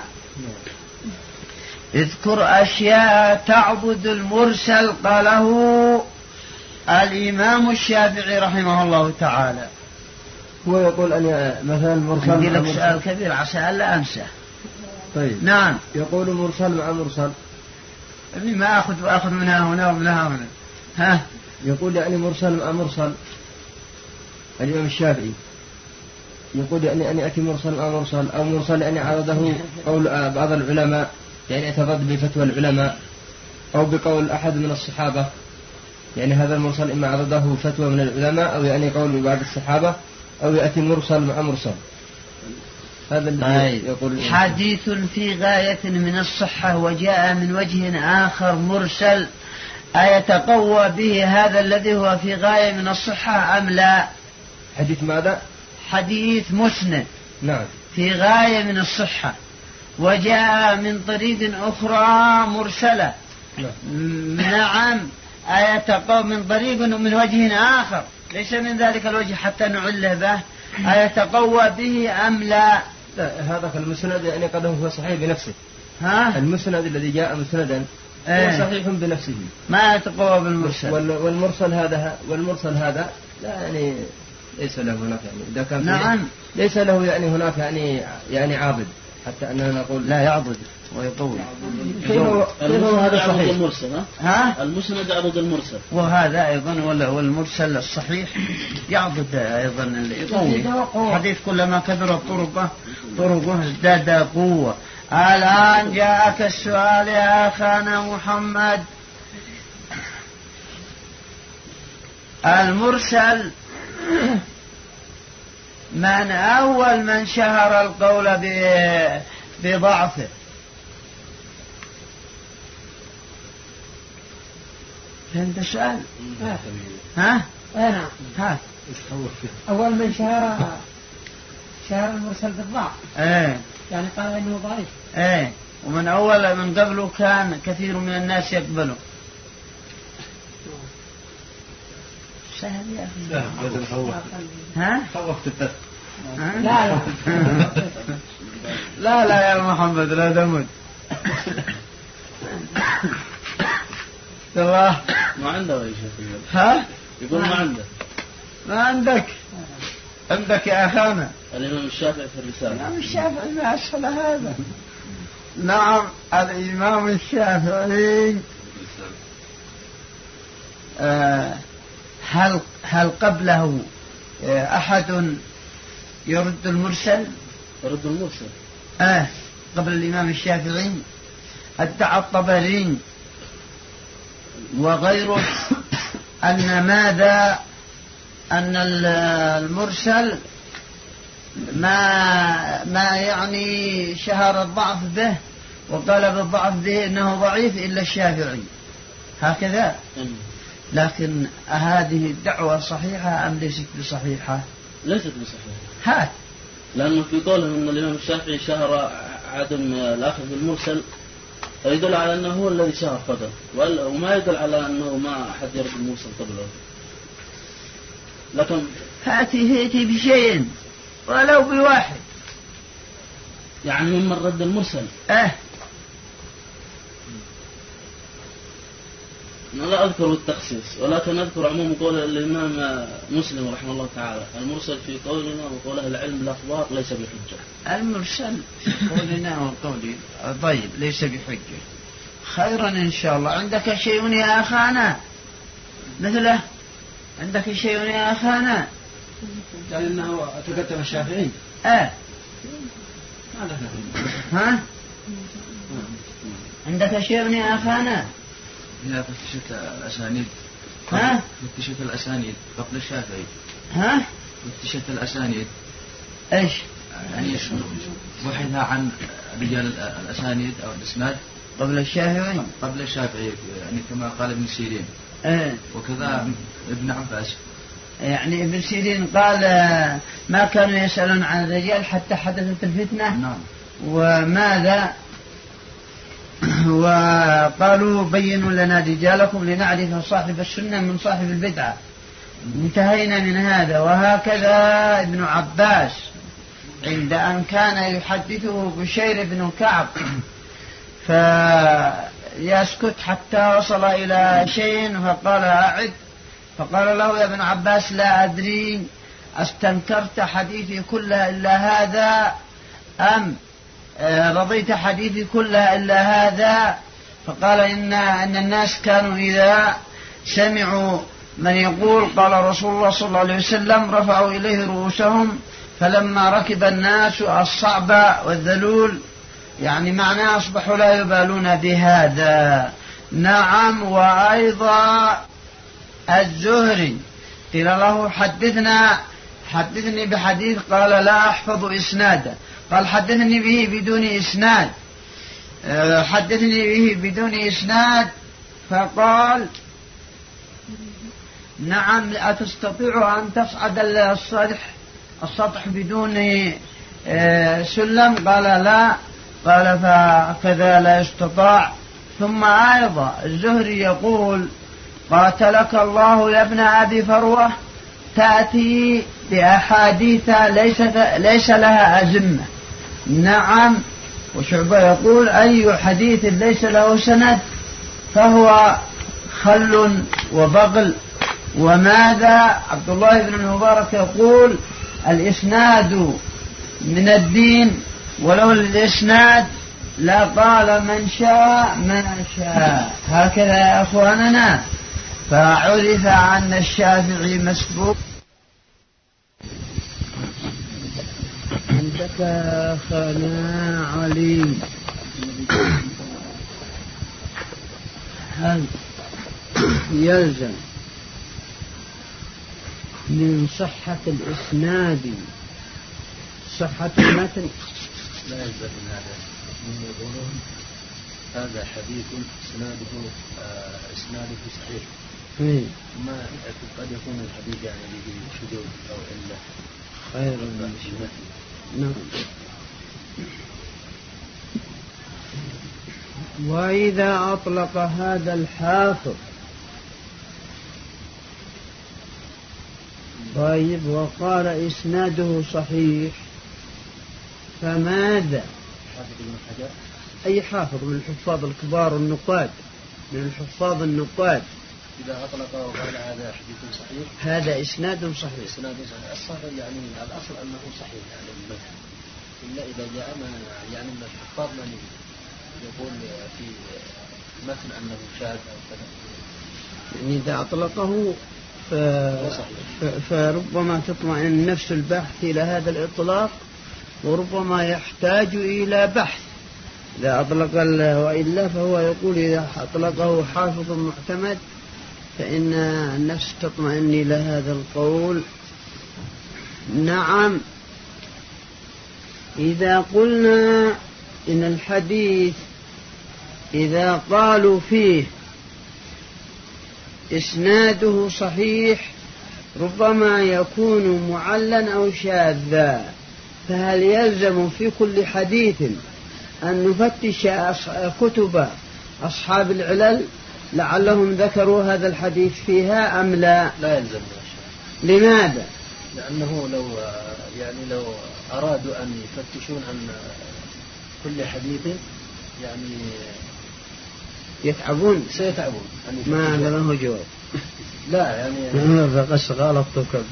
اذكر أشياء تعبد المرسل. قاله الإمام الشافعي رحمه الله تعالى. هو يقول أن مثلا مرسل عندي لك سؤال كبير عسى ألا أنسى. طيب نعم. يقول مرسل مع مرسل. ابني ما أخذ منها هنا ومنها هنا. ها. يقول يعني مرسل مع مرسل. الإمام الشافعي يقول يعني أن يأتي مرسل مع مرسل، أو مرسل يعني عرضه قول بعض العلماء يعني اعتقد بفتوى العلماء أو بقول أحد من الصحابة، يعني هذا المرسل إما عرضه فتوى من العلماء أو يعني قول بعض الصحابة، أو يأتي مرسل مع مرسل. هذا الذي يقول حديث في غاية من الصحة وجاء من وجه آخر مرسل أيتقوى به هذا الذي هو في غاية من الصحة أم لا؟ حديث ماذا؟ حديث مسند. نعم. في غاية من الصحة وجاء من طريق أخرى مرسلة. نعم. أيتقوى من طريق من وجه آخر ليس من ذلك الوجه حتى نعله به، أيتقوى به أم لا؟ هذا المسند يعني قد هو صحيح بنفسه. ها؟ المسند الذي جاء مسندا هو صحيح بنفسه ما يتقوى بالمرسل. والمرسل هذا لا يعني ليس له هناك يعني إذا كان نعم ليس له يعني هناك يعني عاضد حتى أننا نقول لا يعضد ويطول. كيف هذا صحيح؟ المرسل ها؟ المسند يعضد المرسل، وهذا أيضا والمرسل الصحيح يعضد أيضا يطول. حديث كلما كثرت طرقه ازداد قوة. الآن جاءك السؤال يا أخانا محمد. المرسل من أول من شهر القول بضعفه؟ فهمت السؤال؟ ها؟ نعم. ها؟ أول من شهر المرسل بالضعف. يعني قال إنه ضعيف. ومن أول من قبله كان كثير من الناس يقبله. سهل يا أخي. ها؟ خوفت الدرس. لا لا لا يا محمد لا دمد. الله ما عنده يا شيخ. ها؟ يقول ما عنده. ما عندك يا أخانا. الإمام الشافعي في الرسالة. الإمام الشافعي ما أسهل هذا. نعم الإمام الشافعي. هل قبله أحد يرد المرسل؟ يرد المرسل. قبل الإمام الشافعي ادعى الطبري وغيره أن المرسل ما يعني شهر الضعف به وقال بالضعف به إنه ضعيف إلا الشافعي هكذا. لكن هذه الدعوة صحيحة أم ليست بصحيحة؟ ليست بصحيحة. لأنه في قوله أن الإمام الشافعي شهر عدم الأخذ بالمرسل يدل على أنه هو الذي شهر فقط، وما يدل على أنه ما أحد يرد المرسل قبله. لكن هاتي بشيء ولو بواحد يعني ممن رد المرسل. أنا لا أذكر التخصيص، ولكن أذكر عموم قول الإمام مسلم رحمه الله تعالى: المرسل في قولنا وقول أهل العلم الأخبار ليس بحجة. المرسل في قولنا وقولي طيب ليس بحجة. خيرا إن شاء الله. عندك شيء يا أخانا مثله؟ عندك شيء يا أخانا؟ قال إنه تقدم الشافعي. ها؟ عندك شيء يا أخانا؟ لا فتشت الأسانيد. فتشت الأسانيد قبل الشافعي. فتشت الأسانيد. إيش؟ يعني بحث عن رجال الأسانيد أو الإسناد قبل الشافعي. قبل الشافعي يعني كما قال ابن سيرين. وكذا ابن عباس. يعني ابن سيرين قال ما كانوا يسألون عن الرجال حتى حدثت الفتنة. نعم. وماذا؟ وقالوا بينوا لنا رجالكم لنعرف صاحب السنة من صاحب البدعة. انتهينا من هذا. وهكذا ابن عباس عند أن كان يحدثه بشير بن كعب فيسكت حتى وصل إلى شيء فقال أعد، فقال له يا ابن عباس لا أدري أستنكرت حديثي كلها إلا هذا أم رضيت حديثي كلها إلا هذا؟ فقال إن الناس كانوا إذا سمعوا من يقول قال رسول الله صلى الله عليه وسلم رفعوا إليه رؤوسهم، فلما ركب الناس الصعب والذلول يعني معناه أصبحوا لا يبالون بهذا. نعم. وأيضا الزهري قيل له حدثني بحديث، قال لا أحفظ إسنادا، قال حدثني به بدون إسناد، حدثني به بدون إسناد، فقال نعم أتستطيع أن تصعد السطح بدون سلم؟ قال لا، قال فكذا لا يستطاع. ثم أيضا الزهري يقول قاتلك الله يا ابن أبي فروة تأتي بأحاديث ليس لها أزمة. نعم. وشعبة يقول أي حديث ليس له سند فهو خل وبغل. وماذا عبد الله بن المبارك يقول الإسناد من الدين، ولو الإسناد لا قال من شاء ما شاء. هكذا يا أخواننا. فعرف عن الشافعي مسبوق. عندك أخنا علي هل يلزم من صحة الإسناد صحة المتن؟ لا يلزم من هذا، من يقولون هذا حديث إسناده صحيح، ما قد يكون الحديث يعني به شذوذ أو إلا خير من الشمال. نعم. وإذا أطلق هذا الحافظ طيب وقال إسناده صحيح فماذا؟ حافظ ابن حجر أي حافظ من الحفاظ الكبار النقاد، من الحفاظ النقاد، إذا أطلق وقال هذا حديث صحيح هذا إسناد صحيح. إسناد صحيح. الصحيح يعني الأصل أنه صحيح يعني المتن، إلا إذا جاء يعني من الحفاظ من يقول في متن أنه شاذ أو كذا، يعني إذا أطلقه فربما تطمئن نفس البحث إلى هذا الإطلاق، وربما يحتاج إلى بحث إذا أطلق. وإلا فهو يقول إذا أطلقه حافظ معتمد فإن النفس تطمئن إلى هذا القول. نعم. إذا قلنا إن الحديث إذا قالوا فيه إسناده صحيح ربما يكون معلا أو شاذا، فهل يلزم في كل حديث أن نفتش كتب أصحاب العلل لعلهم ذكروا هذا الحديث فيها أم لا؟ لا يلزم. لماذا؟ لأنه لو أرادوا أن يفتشون عن كل حديث يعني يتعبون، سيتعبون. ما له جواب. لا يعني بقص غلطتك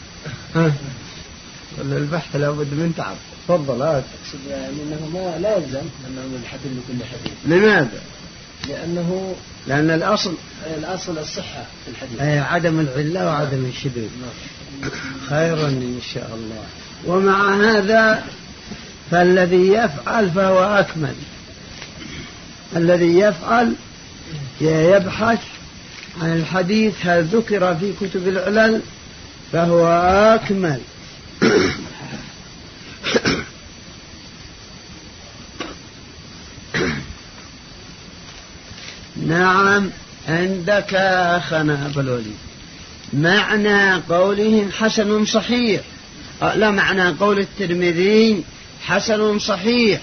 البحث لابد من تعب. تفضل. أقصد يعني أنه لا يلزم أنه يحدد لكل حديث. لماذا؟ لأن الأصل الصحة في الحديث، عدم العلة وعدم الشذوذ. خيرا إن شاء الله. ومع هذا فالذي يفعل فهو أكمل، الذي يفعل يبحث عن الحديث هل ذكر في كتب العلل فهو أكمل. نعم. عندك أخنا أبو الوليد معنى قولهم حسن صحيح، لا معنى قول الترمذي حسن صحيح،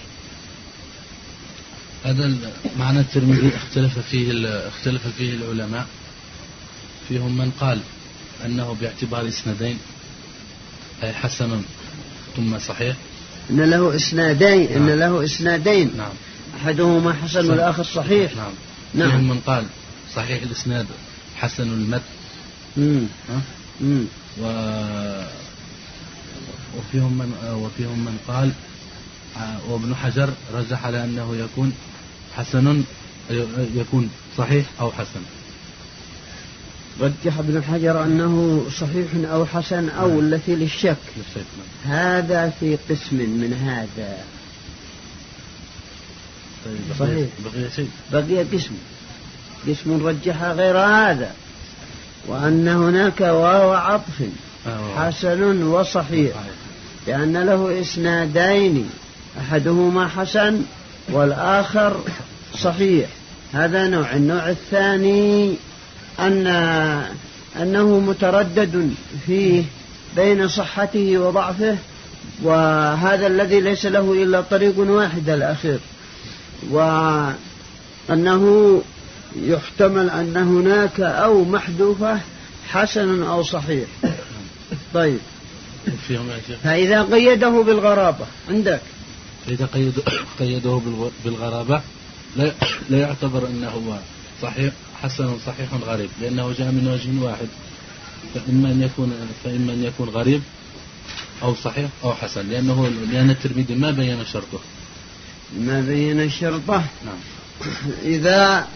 هذا معنى الترمذي اختلف فيه العلماء، فيهم من قال أنه باعتبار اسنادين أي حسن ثم صحيح، إن له إسنادين. نعم. إن له إسنادين. نعم. أحدهما حسن والآخر صحيح. نعم. نعم. فيهم من قال صحيح الإسناد حسن المتن. وفيهم من قال وابن حجر رجح على أنه يكون حسن، يكون صحيح أو حسن. رجح ابن حجر أنه صحيح أو حسن أو التي للشك. هذا في قسم من هذا. طيب بقي قسم رجح غير هذا، وأن هناك واو عطف حسن وصحيح، لأن له إسنادين، أحدهما حسن والآخر صحيح. هذا نوع. النوع الثاني أنه متردد فيه بين صحته وضعفه، وهذا الذي ليس له إلا طريق واحد الأخير، وأنه يحتمل أن هناك أو محذوفة حسن أو صحيح. طيب، فإذا قيده بالغرابة عندك، إذا قيده بالغرابة لا يعتبر أنه صحيح حسن صحيح غريب، لأنه جاء من وجه واحد، فإما أن يكون غريب أو صحيح أو حسن، لأن الترمذي ما بين شرطه. نعم. إذا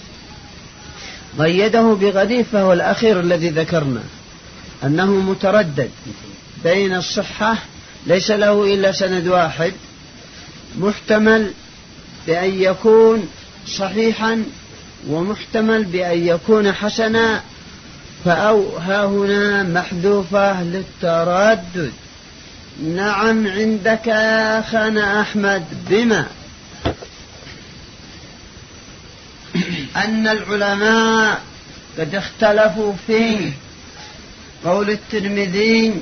قيده بغريب فهو الأخير الذي ذكرنا، أنه متردد بين الصحة، ليس له إلا سند واحد، محتمل بأن يكون صحيحا ومحتمل بأن يكون حسنا، فها هنا محذوفة للتردد. نعم عندك يا أخانا أحمد بما أن العلماء قد اختلفوا في قول الترمذي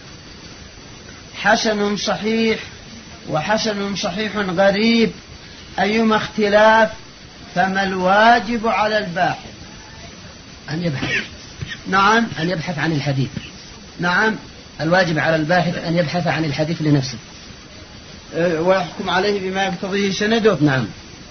حسن صحيح وحسن صحيح غريب، أيما اختلاف؟ فما الواجب على الباحث؟ أن يبحث. نعم، أن يبحث عن الحديث. نعم، الواجب على الباحث أن يبحث عن الحديث لنفسه ويحكم عليه بما يقتضيه سنده. نعم.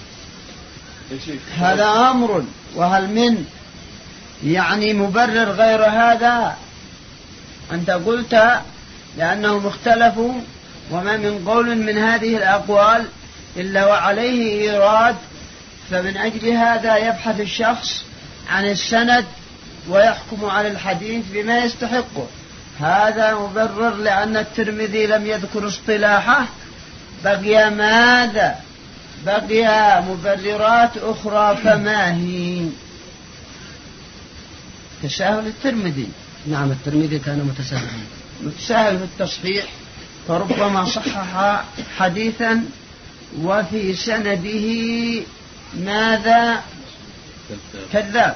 هذا أمر، وهل من مبرر غير هذا؟ أنت قلت لأنهم اختلفوا، وما من قول من هذه الأقوال إلا وعليه إيراد، فمن أجل هذا يبحث الشخص عن السند ويحكم على الحديث بما يستحقه. هذا مبرر، لأن الترمذي لم يذكر اصطلاحه. بقي ماذا؟ بقي مبررات أخرى، فما هي؟ تساهل الترمذي. نعم، الترمذي كان متساهل في التصحيح، فربما صحح حديثا وفي سنده ماذا؟ كذاب.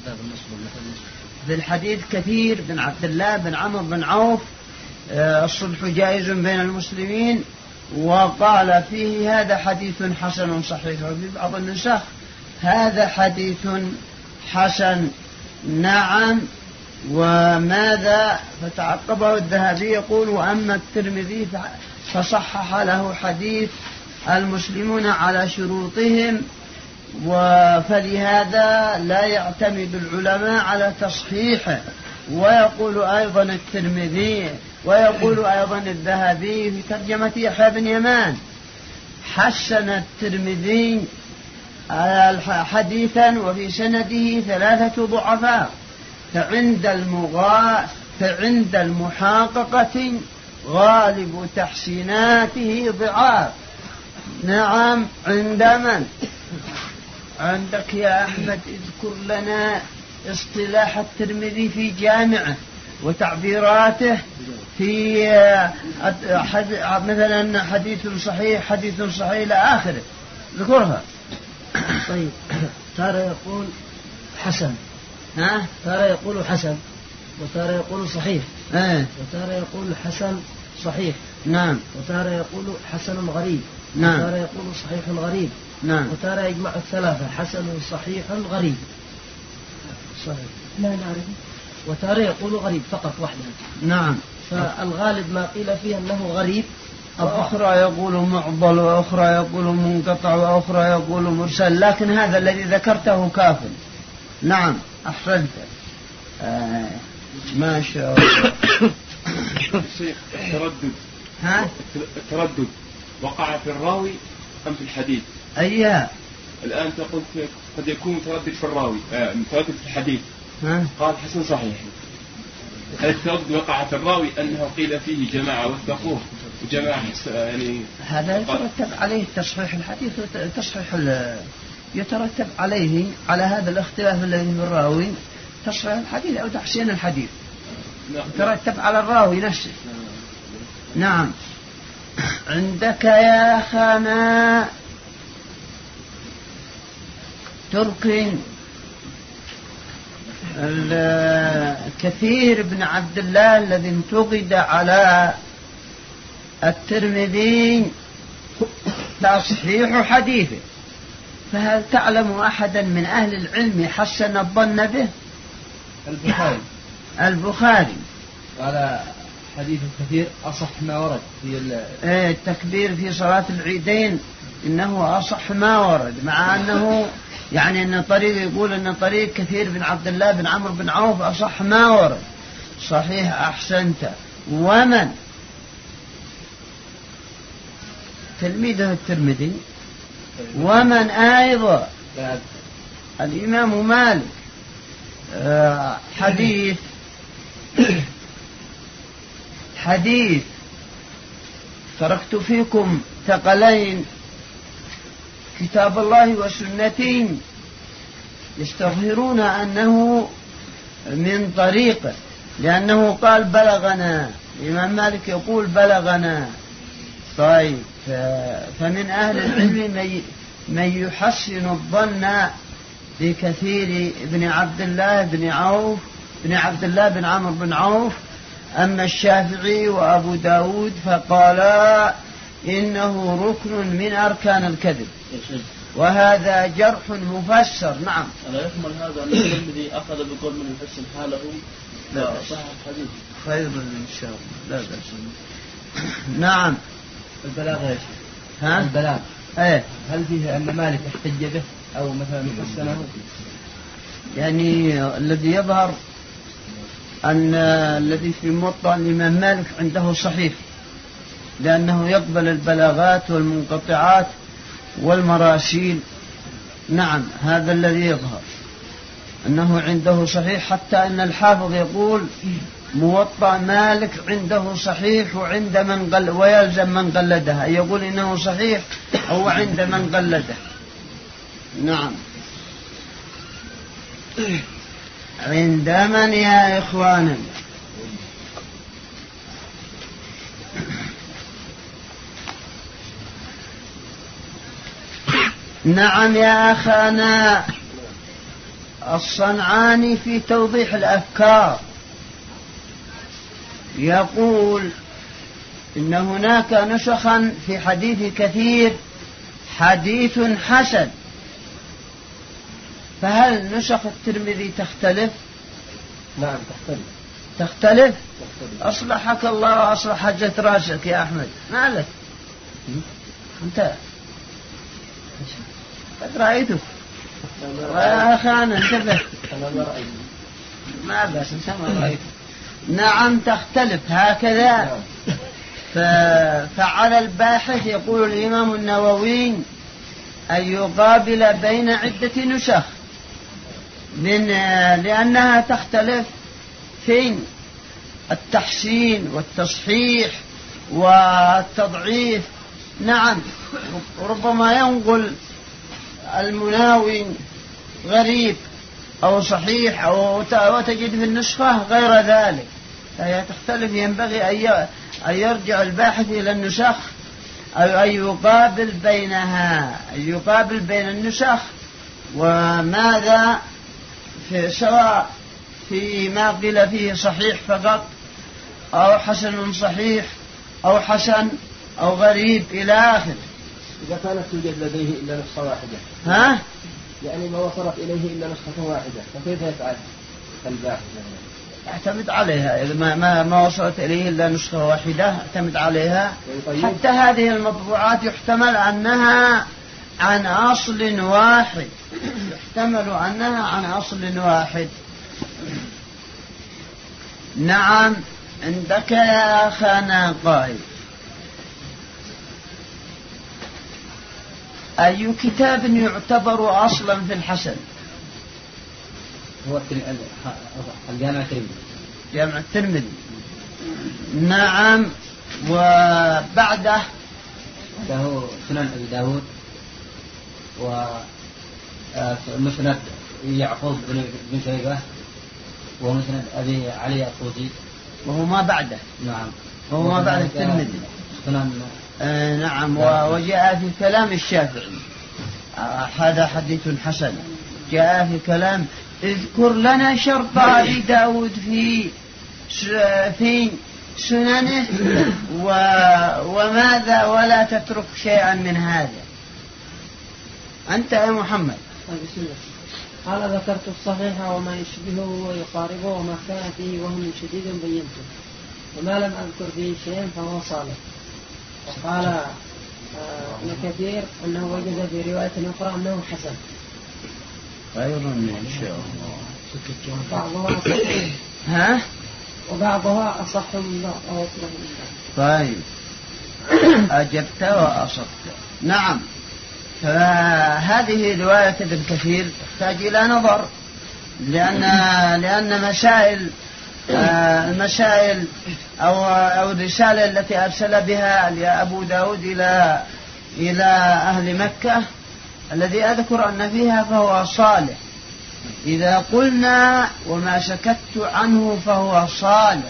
في الحديث كثير بن عبد الله بن عمرو بن عوف الصلح جائز بين المسلمين، وقال فيه هذا حديث حسن صحيح، وفي بعض النسخ هذا حديث حسن. نعم. وماذا؟ فتعقبه الذهبي يقول: وأما الترمذي فصحح له حديث المسلمون على شروطهم، فلهذا لا يعتمد العلماء على تصحيحه. ويقول أيضا الترمذي، ويقول أيضا الذهبي في ترجمة يحيى بن يمان: حسن الترمذي حديثا وفي سنده 3 ضعفاء، فعند المحاققة غالب تحسيناته ضعاف. نعم. عند من؟ عندك يا أحمد، اذكر لنا اصطلاح الترمذي في جامعه وتعبيراته في مثلا حديث صحيح إلى آخره، ذكرها. طيب، ترى يقول حسن، ترى يقول حسن، وترى يقول صحيح، وترى يقول حسن صحيح، نعم، وترى يقول حسن غريب، نعم، وترى يقول صحيح غريب، نعم، وترى يجمع الثلاثة: حسن صحيح غريب. صحيح، لا نعرف. وترى يقول غريب فقط وحده. نعم. فالغالب ما قيل فيه أنه غريب، أخرى يقول معضل، وأخرى يقول منقطع، وأخرى يقول مرسل، لكن هذا الذي ذكرته كاف. نعم، أحسنت. ما شاء الله. الشيخ التردد وقع في الراوي أم في الحديث؟ أيها الآن تقول قد يكون متردد في الراوي متردد في الحديث. قال حسن صحيح. هل التردد وقع في الراوي أنه قيل فيه جماعة وثقوه وجماعة يعني هذا يترتب عليه تصحيح الحديث وتصحيح يترتب عليه على هذا الاختلاف الذي في الراوي تصحيح الحديث أو تحسين الحديث يترتب على الراوي نفسه. نعم. عندك يا أخانا ترك كثير بن عبد الله الذي انتقد على الترمذي تصحيح حديثه، فهل تعلم أحدا من أهل العلم حسن الظن به؟ البخاري قال حديث كثير أصح ما ورد في التكبير في صلاة العيدين إنه أصح ما ورد، مع أنه يعني أن طريق يقول أن طريق كثير بن عبد الله بن عمرو بن عوف أصح ما ورد. صحيح، أحسنت. ومن تلميذه الترمذي ومن أيضا الإمام مالك حديث تركت فيكم ثقلين كتاب الله وسنتي يستظهرون أنه من طريقه، لأنه قال بلغنا. الإمام مالك يقول بلغنا. طيب، فمن أهل العلم من يحسن الظن بكثير بن عبد الله بن عوف بن عبد الله بن عمرو بن عوف. أما الشافعي وأبو داود فقالا إنه ركن من أركان الكذب، وهذا جرح مفسر. نعم. ألا يحمل هذا أن الترمذي أخذ بقول من يحسن حاله لا صح الحديث خير إن شاء الله، لا بأس. نعم. البلاغ يا شيخ. البلاغ هل فيه أن مالك احتج به أو مثلا حسنه؟ يعني الذي يظهر أن الذي في موطأ الإمام مالك عنده صحيح، لأنه يقبل البلاغات والمنقطعات والمراسيل. نعم، هذا الذي يظهر أنه عنده صحيح، حتى أن الحافظ يقول موطأ مالك عنده صحيح وعند من ويلزم من قلدها، يقول إنه صحيح أو عند من قلده. نعم. عند من يا إخوانا؟ نعم يا أخانا. الصنعاني في توضيح الأفكار يقول إن هناك نسخا في حديث كثير حديث حسن، فهل نسخ الترمذي تختلف؟ نعم تختلف. أصلحك الله وأصلح حجة راسك يا أحمد. مالك أنت قد رأيتك يا أخانا، انتبه. ما بس انت ما رأيتك. نعم تختلف هكذا. فعلى الباحث يقول الإمام النووي أن يقابل بين عدة نسخ لأنها تختلف في التحسين والتصحيح والتضعيف. نعم، ربما ينقل المناوي غريب أو صحيح وتجد في النسخة غير ذلك، فهي تختلف. ينبغي أن يرجع الباحث إلى النسخ أو أن يقابل بينها، أن يقابل بين النسخ وماذا سواء في ما قيل فيه صحيح فقط أو حسن صحيح أو حسن أو غريب إلى آخر. إذا كانت توجد لديه إلا نسخة واحدة، يعني ما وصلت إليه إلا نسخة واحدة، فكيف يفعل الباحث؟ اعتمد عليها. إذا ما وصلت إليه إلا نسخة واحدة اعتمد عليها. حتى هذه المطبوعات يحتمل أنها عن أصل واحد، يحتمل أنها عن أصل واحد. نعم. عندك يا أخانا قائد أي كتاب يعتبر أصلا في الحسن؟ هو الجامع الترمذي. جامع الترمذي. نعم. وبعده له سنن أبي داود ومسند يعقوب بن شيبة ومسند أبي علي الطوسي وهو ما بعده. نعم وهو ما بعد الترمذي. نعم. وجاء في كلام الشافعي هذا حديث حسن. جاء في كلام اذكر لنا شرط أبي داود في سننه وماذا ولا تترك شيئا من هذا. أنت يا محمد. بسم الله. قال ذكرت الصحيح وما يشبهه ويقاربه وما كان فيه وهم شديد بينته وما لم أذكر فيه شيئا فهو صالح. وقال ابن كثير أنه وجد في رواية أخرى أنه حسن. خير إن شاء الله. بعضها أصح. ها؟ وبعضها أصح من بعض أو أصح من بعض. طيب أجبت وأصبت. نعم. فهذه رواية ابن كثير تحتاج إلى نظر لأن المسائل أو الرسالة التي أرسل بها لأبو داود إلى أهل مكة الذي أذكر أن فيها فهو صالح. إذا قلنا وما سكت عنه فهو صالح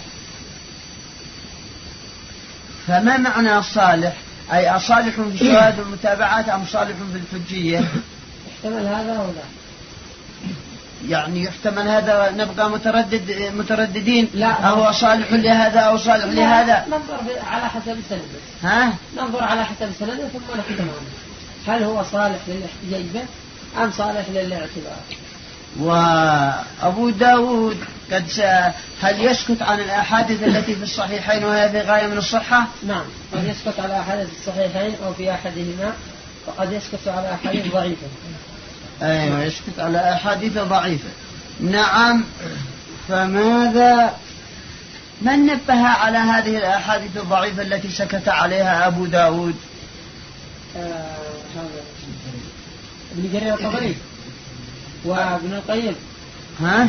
فما معنى صالح؟ أي أصالح في الشواهد والمتابعات أم صالح في الحجية؟ يحتمل هذا أو لا؟ يعني يحتمل هذا نبقى مترددين لا هو صالح لهذا أو صالح لهذا. ننظر على حسب السند. ها؟ ننظر على حسب السند ثم نحكم عنه هل هو صالح للاحتجاج به أم صالح للاعتبار. وأبو داود هل يسكت عن الأحاديث التي في الصحيحين وهي في غاية من الصحة؟ نعم قد يسكت على أحاديث الصحيحين أو في أحدهما وقد يسكت على أحاديث ضعيفة. أيوة يسكت على أحاديث ضعيفة. نعم. فماذا من نبه على هذه الأحاديث الضعيفة التي سكت عليها أبو داود؟ ابن جرير الطبري وابن القيم. ها؟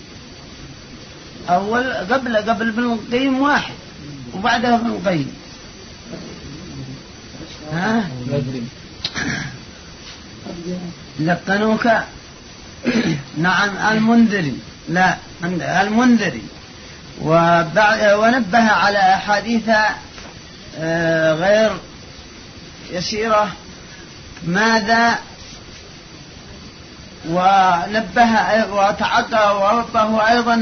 أول قبل ابن القيم واحد وبعدها ابن القيم. ها؟ لقنوك. نعم المنذري. لا المنذري. ونبه على أحاديث غير يسيرة. ماذا؟ ونبه وتعدى وربه أيضا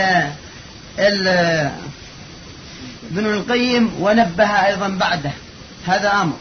ابن القيم ونبه أيضا بعده. هذا أمر.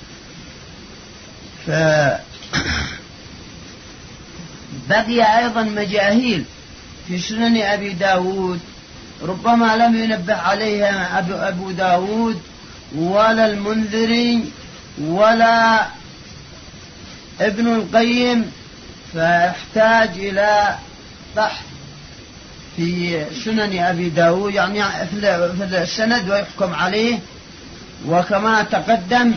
بقي أيضا مجاهيل في سنن أبي داود ربما لم ينبه عليها أبو داود ولا المنذري ولا ابن القيم فيحتاج إلى بحث في سنن أبي داود يعني في السند ويحكم عليه. وكما تقدم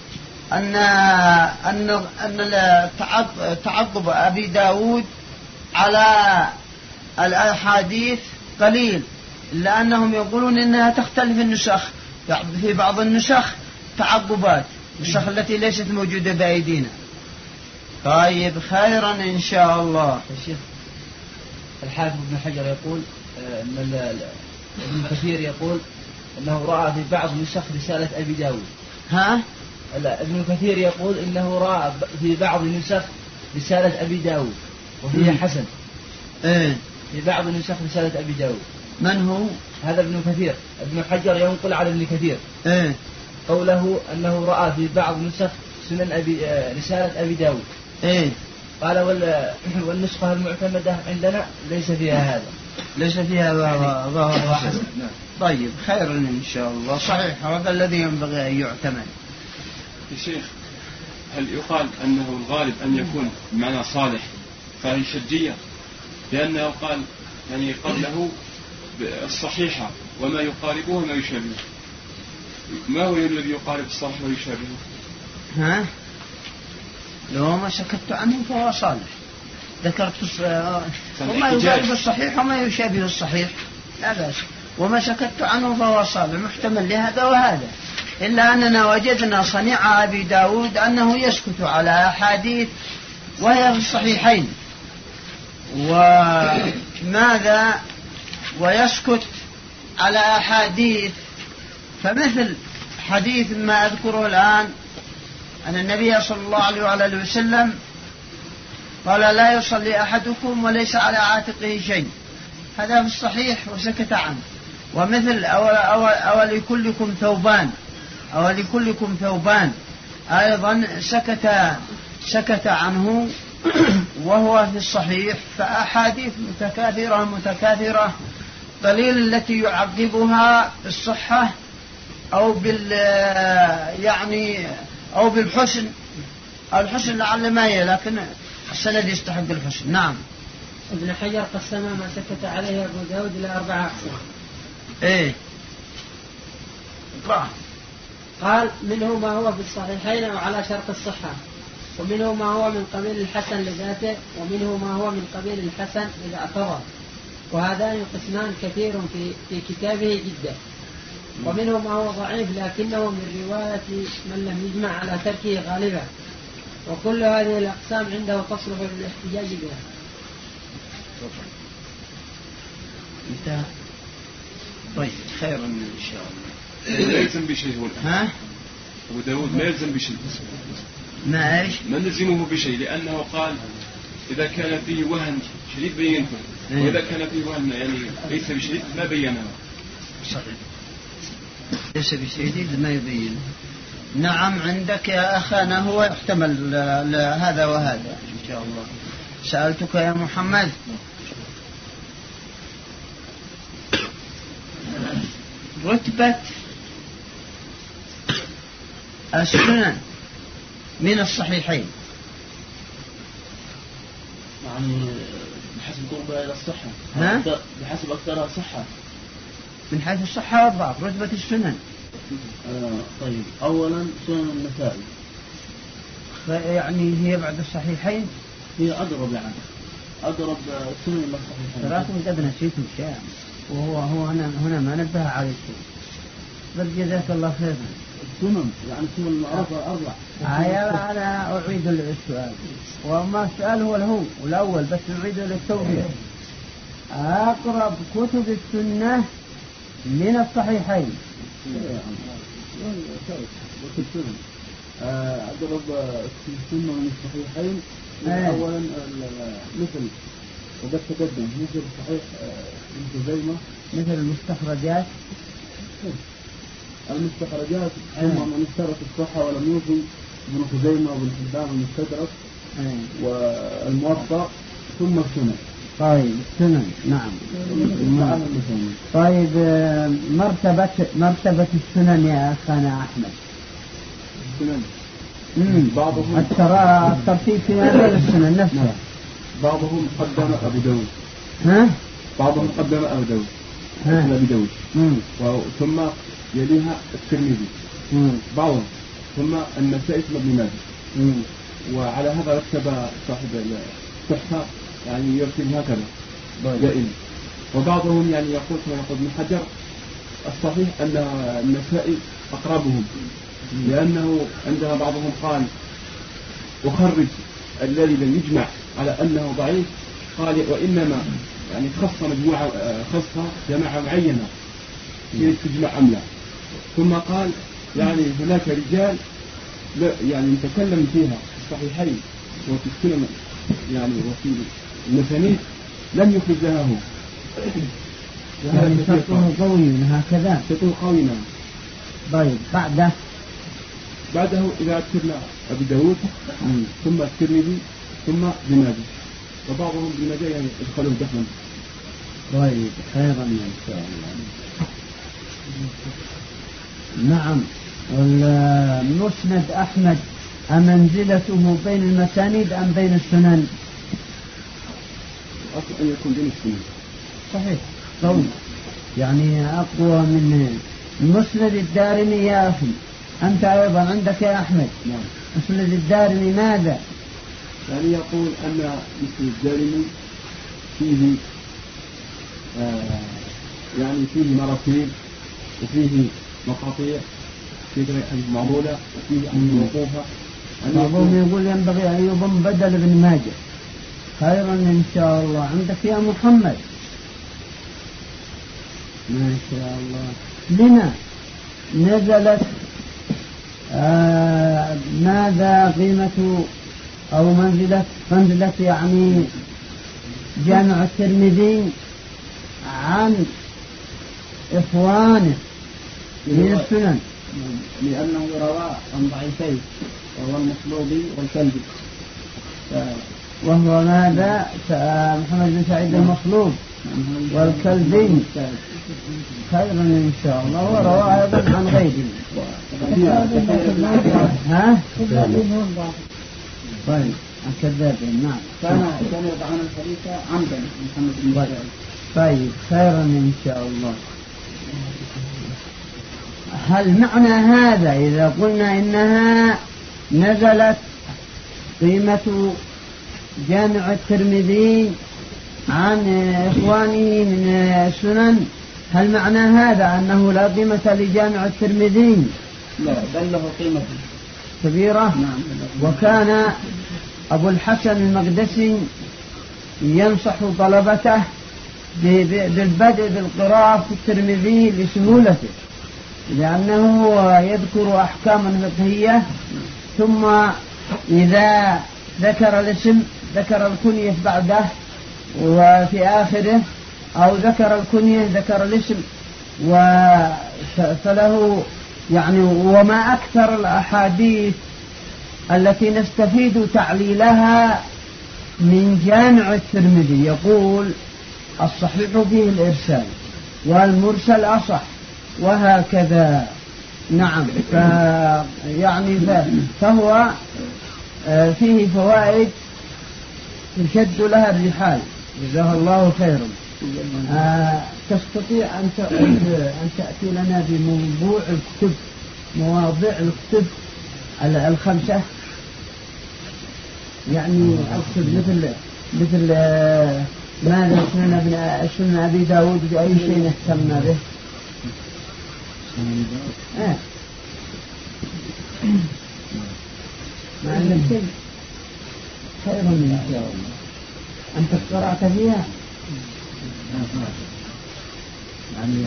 أن تعقب أبي داود على الأحاديث قليل لأنهم يقولون إنها تختلف النسخ. في بعض النسخ تعقبات النسخ التي ليست موجودة بأيدينا. طيب خيرا إن شاء الله. الشيخ الحافظ ابن حجر يقول أن ابن كثير يقول أنه رأى في بعض نسخ رسالة أبي داود. ها؟ لا ابن كثير يقول إنه رأى في بعض نسخ رسالة أبي داود وهي حسن. إيه؟ في بعض نسخ رسالة أبي داود. من هو؟ هذا ابن كثير. ابن حجر ينقل على ابن كثير إيه؟ قوله أنه رأى في بعض نسخ سنن رسالة أبي داود. إيه؟ قال والنسخة المعتمدة عندنا ليس فيها هذا. ليس فيها ظاهر حسن. طيب خيرا إن شاء الله. صحيح هذا الذي ينبغي أن يعتمد. يا شيخ هل يقال أنه الغالب أن يكون بمعنى صالح فهي شجية لأنه قال يعني قبله الصحيحة وما يقاربه وما يشابهه. ما هو الذي يقارب الصحيح ويشابهه؟ ها؟ لو ما سكت عنه فهو صالح. ذكرت وما يقارب الصحيح وما يشابه الصحيح لا بأس. وما سكت عنه فهو صالح، محتمل لهذا وهذا. إلا أننا وجدنا صنيع أبي داود أنه يسكت على أحاديث وهي في الصحيحين. وماذا؟ ويسكت على أحاديث، فمثل حديث ما أذكره الآن أن النبي صلى الله عليه وآله وسلم قال لا يصلي أحدكم وليس على عاتقه شيء، هذا في الصحيح وسكت عنه. ومثل أولكلكم ثوبان أيضا سكت عنه وهو في الصحيح. فأحاديث متكاثرة قليل التي يعقبها بالصحة أو أو بالحسن. الحسن لعل ما هي، لكن السند يستحق الحسن. نعم. ابن حجر قسم ما سكت عليه أبو داود إلى 4 أقسام. إيه. قال منه ما هو في الصحيحين أو على شرط الصحة، ومنه ما هو من قبيل الحسن لذاته، ومنه ما هو من قبيل الحسن إذا اعتبر، وهذان قسمان كثير في كتابه جدا. ومنه ما هو ضعيف لكنه من رواية من لم يجمع على تركه غالبا، وكل هذه الأقسام عنده تصلح للاحتجاج بها. انتهى. طيب خيرا إن شاء الله. لا يلزم بشيء هو الآن. ها؟ أبو داود ما يلزم بشيء. ما إيش؟ ما نلزمه بشيء، لأنه قال إذا كان فيه وهن شديد بينته، وإذا كان فيه وهن يعني ليس بشديد ما بينه. صحيح. ليس بشديد ما يبين. نعم عندك يا أخانا هو يحتمل هذا وهذا إن شاء الله. سألتك يا محمد رتبة السنن من الصحيحين يعني بحسب قربها إلى الصحة. بحسب أكثرها صحة من حيث الصحة والضعف. رتبة السنن طيب أولا سنن النسائي، يعني هي بعد الصحيحين هي أقرب، يعني أقرب سنن إلى الصحيحين. تراكم قد نسيتم شيئا وهو هنا ما نبه عليكم، بل جزاك الله خيرا. السنن يعني السنن المعروفة 4. أنا أعيد السؤال، وما السؤال هو الأول، بس نعيد للتوضيح. أقرب كتب السنة من الصحيحين. أقرب السنة من الصحيحين أولا مثل وقد تقدم مثل صحيح ابن خزيمة، مثل المستخرجات ثم من اشترط الصحة ولم يوفي ابن خزيمة وابن حبان المستدرك والموطأ ثم السنن. طيب السنن نعم. طيب مرتبة السنن يا أخانا أحمد. السنن بعضهم الترتيب في هذه السنن نفسها. بعضهم قدم أبو داود. بعضهم قدم أبو داود مثل أبي داود، ثم يليها الترمذي بعضهم، ثم النسائي ثم ابن ماجه. وعلى هذا رتب صاحب التحفة يعني يرتب هكذا دائما. وبعضهم يعني يقول كما يقول ابن حجر الصحيح أن النسائي أقربهم، لأنه عندما بعضهم قال أخرج الذي لم يجمع على أنه ضعيف، قال وإنما يعني خص مجموعة خاصة جماعة معينة هي تجمع أم لا. ثم قال يعني هناك رجال يعني نتكلم فيها في الصحيحين وفي السنن يعني وفي المسانيد لم يخرج لها هو. يعني شرطه قوي هكذا. شرطه قوي. طيب بعده إذا أذكرنا أبي داود ثم الترمذي ثم ابن ماجه، وبعضهم ابن ماجه يعني يدخلوه دخلا. طيب خيرا إن شاء الله. نعم. والمسند أحمد أمنزلته بين المسانيد أم بين السنن؟ أصل أن يكون بين السنن. صحيح قوي. يعني أقوى من مسند الدارمي يا أخي. أنت أيضا عندك يا أحمد مسند الدارمي ماذا؟ يعني يقول أن مسند الدارمي فيه يعني فيه مراسيل وفيه مقاطيع، فيه معضولة وفيه موقوفة. بعضهم يقول ينبغي أن يضم بدل ابن ماجه. خيرا إن شاء الله. عندك يا محمد ما شاء الله. لما نزلت ماذا قيمة أو منزلة يعني جامع الترمذي عن إخوانه من السنن؟ لأنه روى عن ضعيفين وهو المصلوبي والكلبي. وهو ماذا؟ محمد بن سعيد المصلوب والكلبي. خيرا إن شاء الله. وروى أيضا عن غيره. ها؟ طيب الكذابين. نعم. كان يضعون الحديث عمدا محمد بن سعيد. طيب خيرا إن شاء الله. هل معنى هذا إذا قلنا إنها نزلت قيمة جامع الترمذي عن إخوانه من السنن، هل معنى هذا أنه لا قيمة لجامع الترمذي؟ لا، بل له قيمة كبيرة. نعم. وكان أبو الحسن المقدسي ينصح طلبته بالبدء بالقراءة في الترمذي لسهولته، لأنه يذكر أحكاما فقهية، ثم إذا ذكر الاسم ذكر الكنية بعده وفي آخره، أو ذكر الكنية ذكر الاسم، فله يعني. وما أكثر الأحاديث التي نستفيد تعليلها من جامع الترمذي. يقول الصحيح فيه الإرسال والمرسل أصح وهكذا. نعم. فهو فيه فوائد تشد لها الرحال. جزاه الله خيرا. تستطيع أن تأتي لنا بموضوع الكتب، مواضيع الكتب الخمسة، يعني أقصد مثل ماذا سنن أبي داود بأي شيء اهتمنا به؟ ما عندك شيء؟ خير من إن شاء الله. أنت قرأت فيها؟ يعني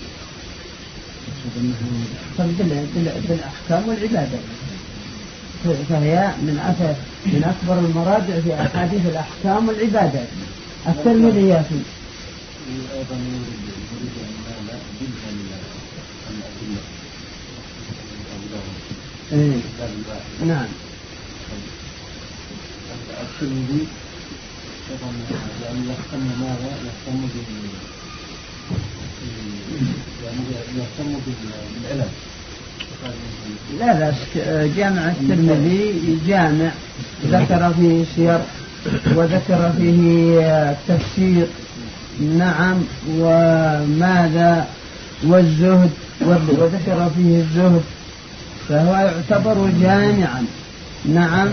بالأحكام والعبادة، فهي من أكبر المراجع في أحاديث الأحكام والعبادات. الترمذي يا أخي أيضا يريد أن نعم. الترمذي يعني يهتم ماذا؟ يهتم بالعلم. لا جامع الترمذي جامع ذكر فيه سير وذكر فيه تفسير. نعم. وماذا؟ والزهد، وذكر فيه الزهد، فهو يعتبر جامعا. نعم.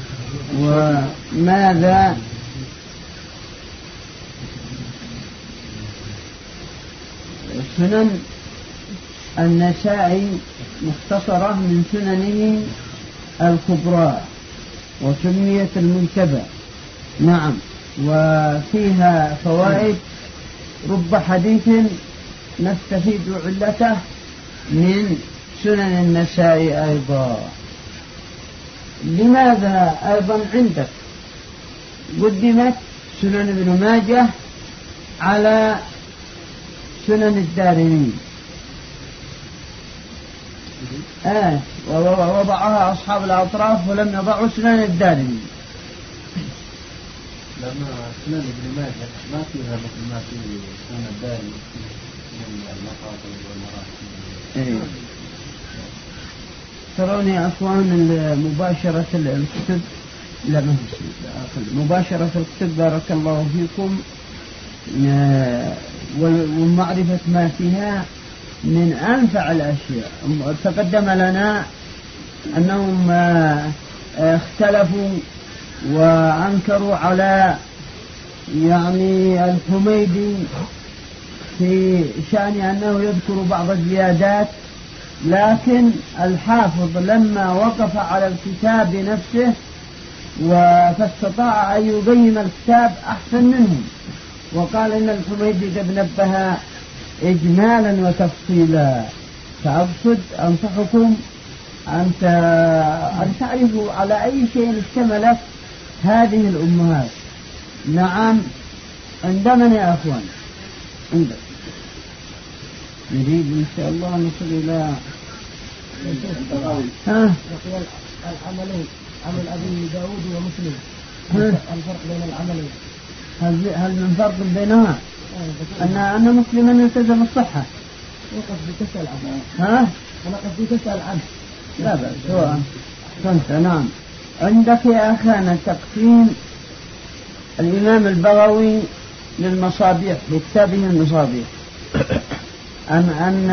وماذا؟ سنن النسائي مختصرة من سننه الكبرى وسميت المنتبى. نعم. وفيها فوائد، رب حديث نستفيد علته من سنن النسائي أيضا. لماذا أيضا عندك قدمت سنن ابن ماجه على سنن الدارمي؟ ووضعها أصحاب الأطراف ولم يضعوا سنن الدارمي. لما سنن ابن ماجه ما فيها مثل ما في سنن الدارمي من المقاطع والمراحل. ترون يا أخوان مباشرة الكتب، لا مباشرة الكتب بارك الله فيكم ومعرفة ما فيها من أنفع الأشياء. تقدم لنا أنهم اختلفوا وأنكروا على يعني الحميدي في شأن أنه يذكر بعض الزيادات، لكن الحافظ لما وقف على الكتاب نفسه فاستطاع أن يبين الكتاب أحسن منهم، وقال إن الحميدي قد نبه إجمالا وتفصيلا. فأقصد أنصحكم أن تعرفوا على أي شيء اشتملت هذه الأمهات. نعم، عندنا يا أخوان، عندنا نريد إن شاء الله نصل إلى العملين، عمل أبي داود ومسلم، الفرق بين العملين، هل من فرق بينها؟ أن مسلما يلتزم الصحة. وقد بتسأل عنه. أنا قد بتسأل عنه. لا بأس، هو كنت. نعم، عندك يا أخانا تقسيم الإمام البغوي للمصابيح في كتابه المصابيح، أن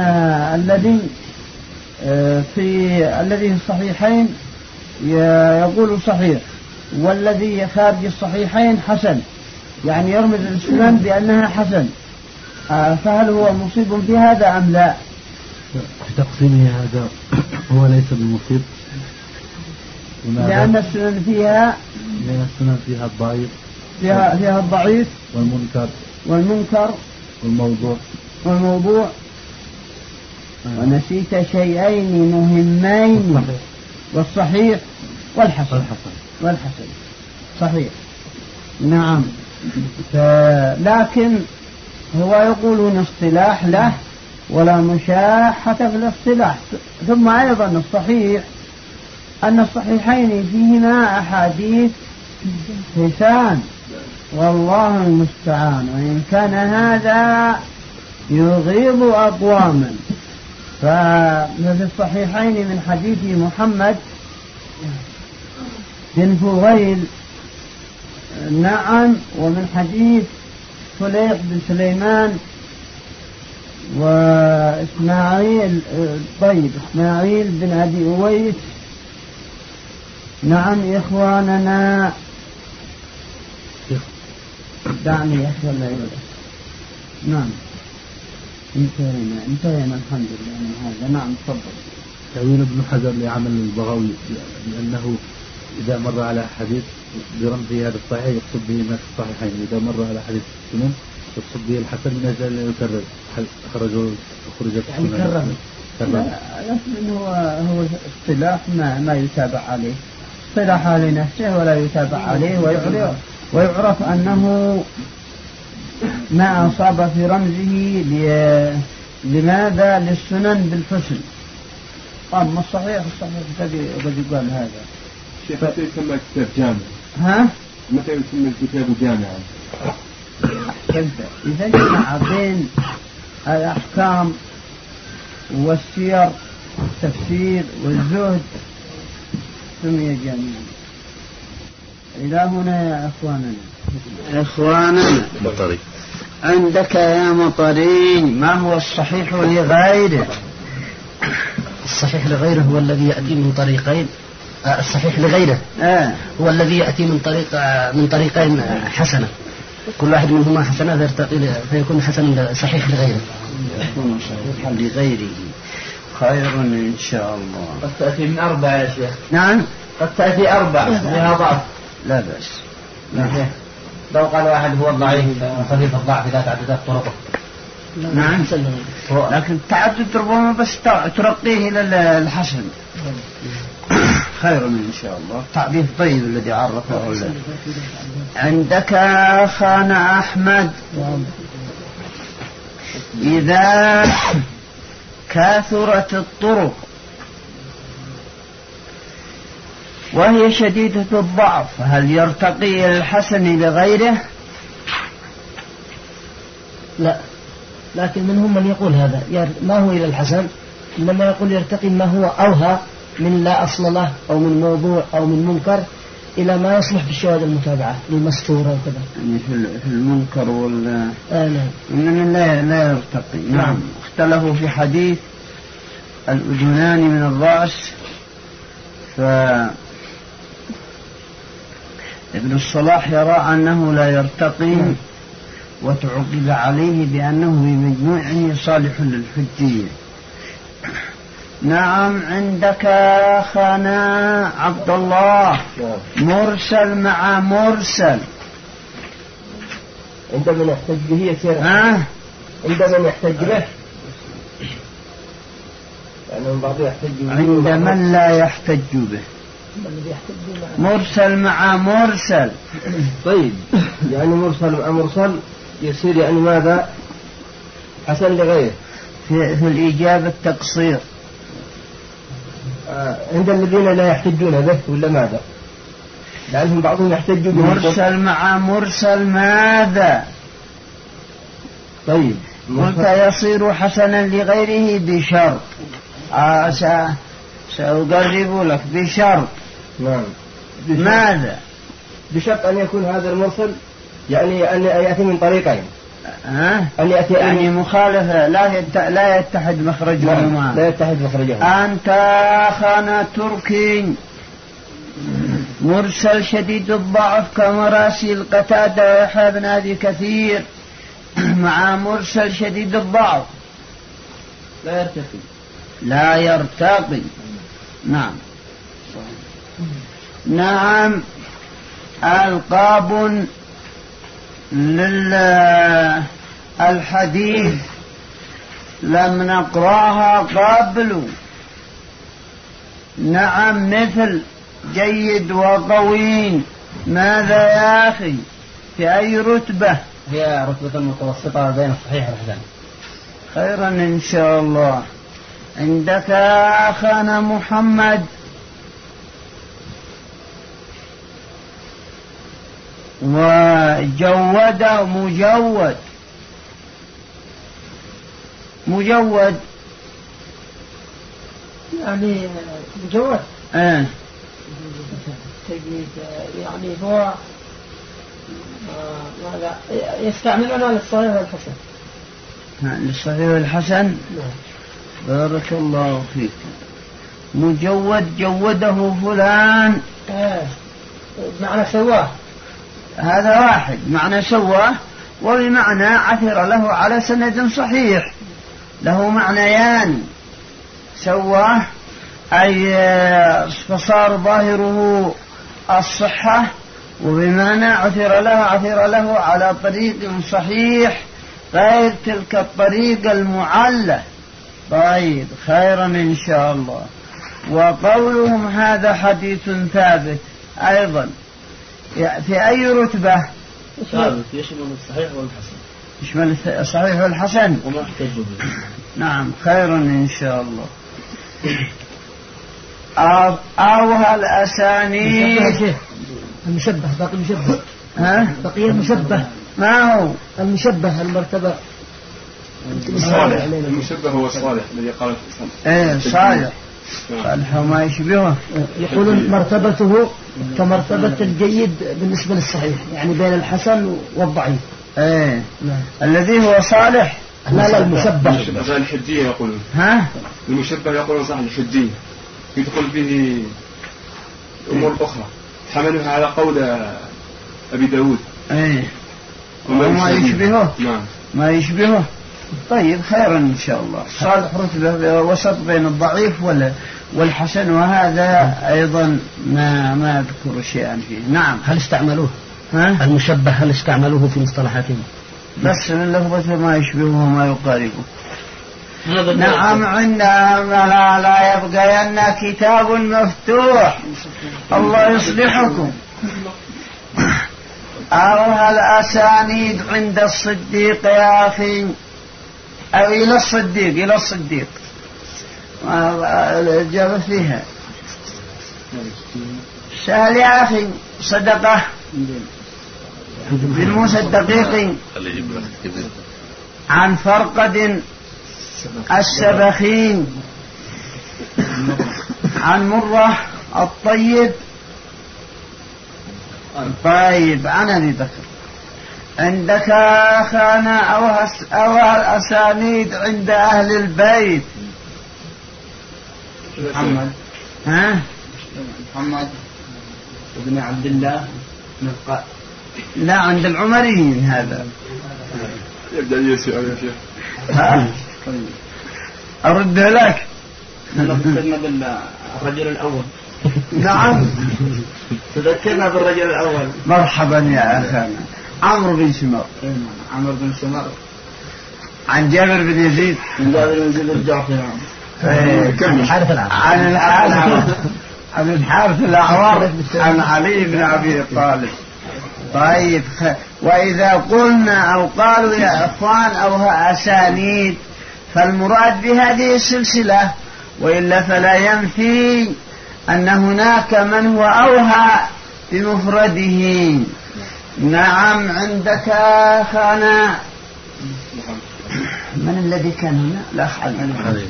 الذي في الصحيحين يقول صحيح، والذي خارج الصحيحين حسن، يعني يرمز السنن بأنها حسن. فهل هو مصيب في هذا أم لا؟ في تقسيمه هذا هو ليس بالمصيب، لأن السنن فيها الضعيف، فيها الضعيف والمنكر والموضوع. ونسيت شيئين مهمين، والصحيح والحسن. صحيح، نعم. لكن هو يقولون اصطلاح له ولا مشاحة في الاصطلاح. ثم أيضا الصحيح أن الصحيحين فيهما أحاديث حسان، والله المستعان. وإن كان هذا يغيظ أقواما، ففي الصحيحين من حديث محمد بن فضيل، نعم، ومن حديث فليح بن سليمان وإسماعيل بن أبي أويس. نعم إخواننا، دعني يا أخي الله يرضى. نعم، انتهينا الحمد لله من هذا. نعم تفضل. تأويل ابن حجر لعمل البغوي لأنه إذا مر على حديث برمزه هذا الصحيح يقصد به ما في الصحيحين، إذا مر على حديث السنن يقصد به الحسن من أجل أن يكرر خرجت يعني كرر. لكن هو اصطلاح ما يتابع عليه، اصطلاح لنفسه ولا يتابع عليه، ويعرف أنه ما أصاب في رمزه لماذا للسنن بالحسن. أما الصحيح قد يقال هذا. شيخ متى يسمى الكتاب جامع؟ متى يسمى الكتاب جامعا؟ إذا جمع بين الأحكام والسير والتفسير والزهد سمي جامعا. إلى هنا يا إخواننا مطري. عندك يا مطري ما هو الصحيح لغيره؟ الصحيح لغيره هو الذي يأتي من طريقين. الصحيح لغيره هو الذي يأتي من طريقين حسنة، كل واحد منهما حسنة فيكون حسنا صحيح لغيره. يكون صحيحا لغيره خير إن شاء الله. قد تأتي من 4 يا شيخ. نعم، قد تأتي 4 لها ضعف. لا بأس. لو قال واحد هو ضعيف خفيف الضعف إذا تعددت طرقه. نعم، لكن تعدد ربما بس ترقيه إلى الحسن خير إن شاء الله. التعريف طيب الذي عرفه له. عندك أخانا أحمد، إذا كثرت الطرق وهي شديدة الضعف هل يرتقي إلى الحسن لغيره؟ لا، لكن منهم من يقول هذا ما هو إلى الحسن، إنما يقول يرتقي ما هو أوهى من لا أصل له أو من موضوع أو من منكر إلى ما يصلح بالشواهد المتابعة المستورة وكذا، يعني في المنكر نعم. إنما لا يرتقي. نعم. اختلفوا في حديث الأذنان من الرأس، فابن الصلاح يرى أنه لا يرتقي، وتعقب عليه بأنه بمجموعه صالح للحجية. نعم. عندك أخانا عبد الله مرسل مع مرسل عند من يحتج به يصير عند من يحتج به، يعني بعض يحتج به عند من لا يحتج به، مرسل مع مرسل. طيب يعني مرسل مع مرسل يصير يعني ماذا؟ حسن لغيره. في الإجابة التقصير. عند الذين لا يحتجون به ولا ماذا؟ لأنهم بعضهم يحتج به. مرسل مع مرسل ماذا؟ طيب قلت يصير حسنا لغيره بشرط. سأقرب لك بشرط. نعم. ماذا؟ بشرط أن يكون هذا المرسل يعني أن يأتي من طريقين. أن يأتي يعني مخالفة لا يتحد مخرجهما. لا يتحد مخرجهما. أنت أخانا تركي مرسل شديد الضعف كمراسيل قتادة ويحيى بن أبي كثير مع مرسل شديد الضعف لا يرتقي. نعم. نعم. ألقاب للحديث لم نقراها قبل. نعم. مثل جيد وقوي. ماذا يا أخي؟ في أي رتبة؟ هي رتبة المتوسطة بين الصحيح والحسن. خيرا إن شاء الله. عندك أخانا محمد وجود مجود يعني مجود يعني هو يستعملونها للصحيح والحسن. للصحيح والحسن. بارك الله فيك. مجود جوده فلان معنى سواه. هذا واحد معنى سواه، وبمعنى عثر له على سند صحيح. له معنيان. سواه أي فصار ظاهره الصحة، وبمعنى عثر له على طريق صحيح غير تلك الطريق المعلة. طيب خيرا إن شاء الله. وقولهم هذا حديث ثابت أيضا في أي رتبة؟ ثابت يشمل الصحيح والحسن. يشمل الصحيح والحسن وما احتجوا به. نعم. خيرا إن شاء الله. أوها الأسانيد. المشبه باقي المشبه. بقي المشبه. ما هو المشبه؟ المرتبة الصالح. المشبه هو الصالح الذي قال صالح. صالح وما يشبهه. يقولون مرتبته كمرتبة الجيد بالنسبة للصحيح، يعني بين الحسن والضعيف. الذي هو صالح. لا المشبه. المشبه الحجية يقولون. المشبه يقولون صح الحجية يدخل به أمور أخرى حملها على قول أبي داود. وما يشبهه. نعم. ما يشبهه. طيب خيرا إن شاء الله. صالح رتبة وسط بين الضعيف والحسن، وهذا أيضا ما أذكر شيئا فيه. نعم. هل استعملوه المشبه؟ هل استعملوه في مصطلحاتهم؟ بس اللفظة ما يشبهه وما يقاربه. نعم. عندنا لا يبقين كتاب مفتوح. الله يصلحكم. أوها الأسانيد عند الصديق يا أخي، أو إلى الصديق الإجابة فيها سهل يا أخي. صدقة بالمصدقين عن فرقد السبخين عن مرة الطيب طيب عن أبي بكر عندك أخانا أو الأسانيد عند أهل البيت محمد محمد ابن عبد الله لا عند العمريين هذا يبدأ يسوع يا شيخ. أرد لك. تذكرنا بالرجل الأول. نعم تذكرنا بالرجل الأول. مرحبا يا أخانا. عمرو بن شمر. عمرو بن شمر عن جابر بن يزيد. من جابر بن يزيد الجعفي. عن الحارث الأعور عن علي بن أبي طالب. طيب وإذا قلنا أو قالوا يا إخوان أو أسانيد فالمراد بهذه السلسلة، وإلا فلا ينفي أن هناك من هو أوهى بمفرده. نعم عندك أخانا من الذي كان هنا؟ الأخ علي.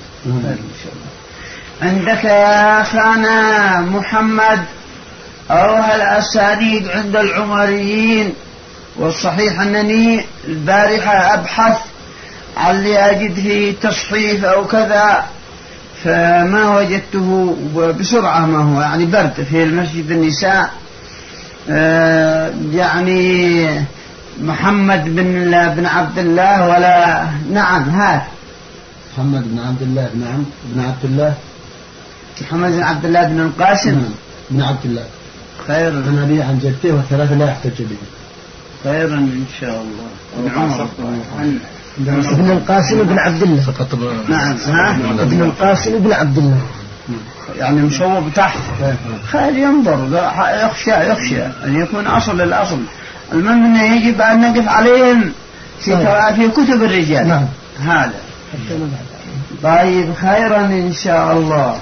عندك يا أخانا محمد أوهى الأسانيد عند العمريين، والصحيح أنني البارحة أبحث عن لأجد فيه تصحيف أو كذا فما وجدته بسرعة. ما هو يعني برد في المسجد النساء يعني محمد بن عبد الله ولا نعم هذا محمد بن عبد الله بن عبد الله محمد بن عبد الله بن القاسم بن عبد الله خير عن أبيه عن جدته والثلاثة لا يحتج به. خيرا إن شاء الله. عمر ابن القاسم بن عبد الله. نعم ابن القاسم بن عبد الله يعني مشوب تحت. خير ينظر يخشى أن يكون أصل الأصل. المهم أنه يجب أن نقف عليهم في كتب الرجال. نعم هذا. طيب خيرا إن شاء الله.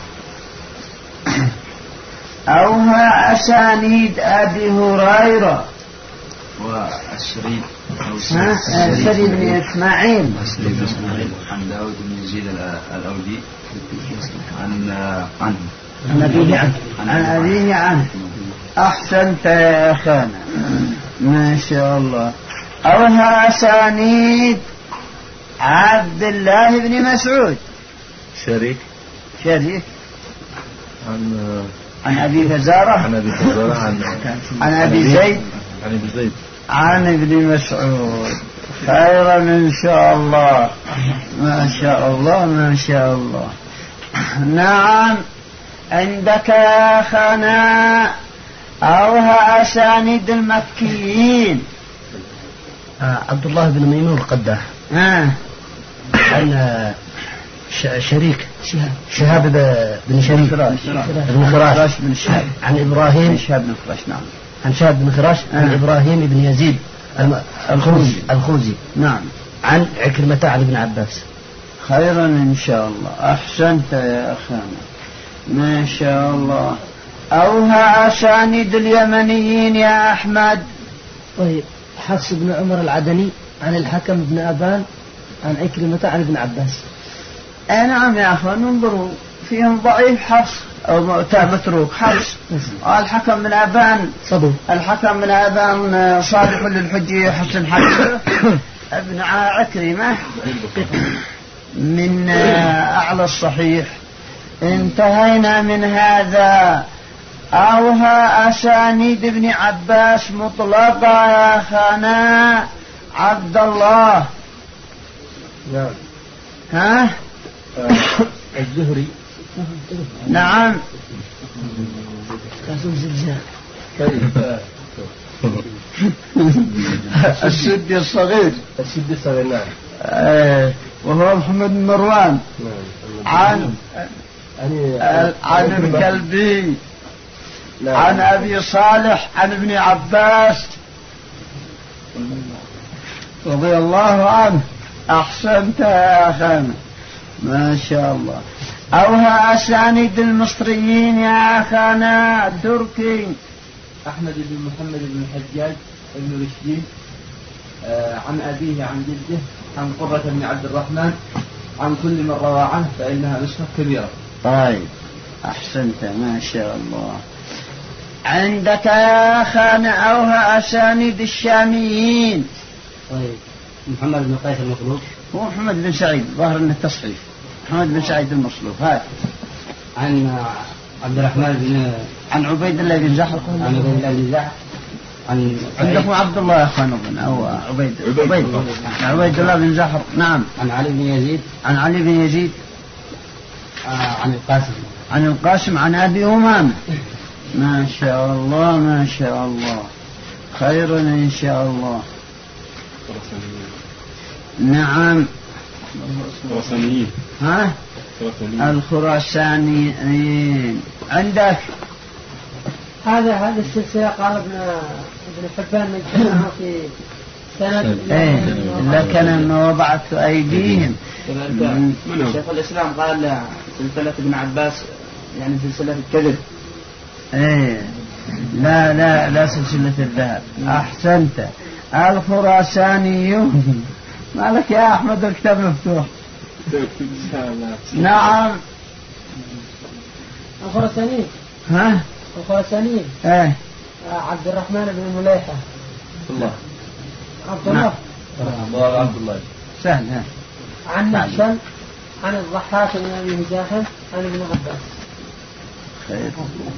أوها أسانيد أبي هريرة والشريد الشريد بن إسماعيل عن داود بن يزيد الأودي عن أبيه عنه. أحسنت يا أخانا ما شاء الله. أوها أسانيد عبد الله بن مسعود شريك عن أبي فزارة عن أبي زيد عن ابن مسعود. خيرا إن شاء الله. ما شاء الله ما شاء الله. نعم عندك يا أخانا أوها أسانيد المكيين عبد الله بن ميمون القداح عن شريك شهاب بن شريك بن خراش عن إبراهيم عن شهاب بن خراش عن إبراهيم بن يزيد الخوزي نعم عن عكرمة عن ابن عباس. خيرا إن شاء الله. أحسنت يا أخانا ما شاء الله. أوها أسانيد اليمنيين يا أحمد. طيب حفص بن عمر العدني عن الحكم بن أبان عن عكرمة عن ابن عباس. نعم يا أخوان انظروا فيهم ضعيف حفص أو متروك حفص. الحكم بن أبان صدوق. الحكم بن أبان صالح للحجة حسن حجة. ابن عكرمة من أعلى الصحيح. انتهينا من هذا. أوها أسانيد ابن عباس مطلقة يا أخانا عبد الله. نعم. ها الزهري. نعم السدي الصغير نعم. وهو محمد بن مروان عن الكلبي عن أبي صالح عن ابن عباس رضي الله عنه. أحسنت يا أخانا ما شاء الله. أوها أسانيد المصريين يا أخانا تركي. أحمد بن محمد بن الحجاج بن رشدين عن أبيه عن جده عن قرة بن عبد الرحمن عن كل من روى عنه فإنها نسخة كبيرة. طيب أحسنت ما شاء الله. عندك يا أخانا أوها أسانيد الشاميين. طيب محمد بن قيس المصلوب هو محمد بن سعيد ظاهر أنه التصحيف. محمد بن سعيد المصلوب. هات عن عبد الرحمن بن عن عبيد الله بن زحر. عن عبيد الله بن زحر. عن عندكم عبد الله يا أخوان أو عبيد الله بن زحر. نعم. عن علي بن يزيد. عن علي بن يزيد. عن القاسم. عن القاسم عن أبي أمامة. ما شاء الله ما شاء الله، خير إن شاء الله. نعم. الخراسانيين. ها؟ الخراسانيين. عندك هذه السلسلة قال ابن حبان نجمعها في سند. لكن أنه وضعت أيديهم. شيخ الإسلام قال سلسلة ابن عباس يعني سلسلة الكذب. لا سلسلة الذهب. أحسنت. الخراسانيون. مالك يا أحمد الكتاب مفتوح. نعم. الخراسانيين. ها؟ الخراسانيين. عبد الرحمن بن مليحة. الله. عبد الله. عبد الله. سهل. عن نحشل عن الضحاك بن أبي مزاحم عن ابن عباس. خير.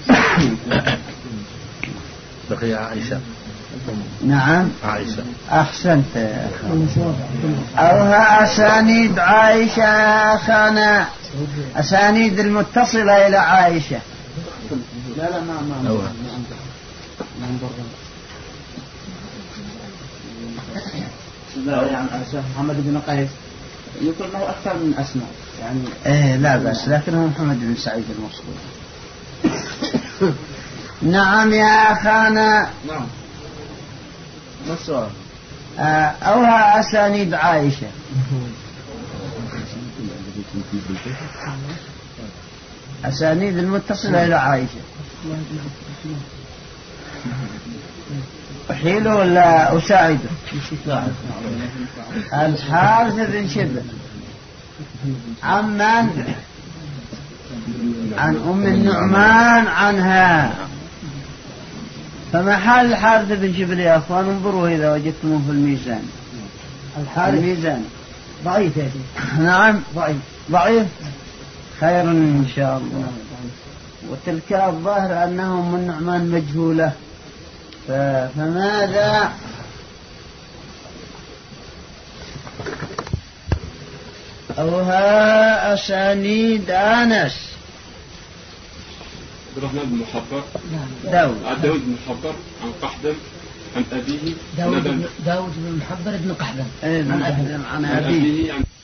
بقي عائشة. نعم. عائشة. أحسنت يا أخي. أوها أسانيد عائشة يا أخانا، أسانيد المتصلة إلى عائشة. لا ما أوها. يعني محمد بن قيس يقول له أكثر من أسماء يعني. لا بس لكنه محمد بن سعيد المصلوب. نعم يا أخانا. نعم. ما السؤال؟ أوها أسانيد عائشة. أسانيد المتصلة إلى عائشة. أحيله ولا أساعده؟ الحارث بن شبل. عن من؟ عن أم النعمان عنها. فمحل الحارث بن شبل يا أخوان انظروا إذا وجدتموه في الميزان. الميزان ضعيف يا شيخ. نعم ضعيف. خير إن شاء الله. وتلك الظاهر أنه أم النعمان مجهولة، فماذا؟ أوها أسانيد أنس. عبد الرحمن بن محبر. داود بن محبر عن قحدم عن أبيه. داود بن محبر بن قحدم عن أبيه.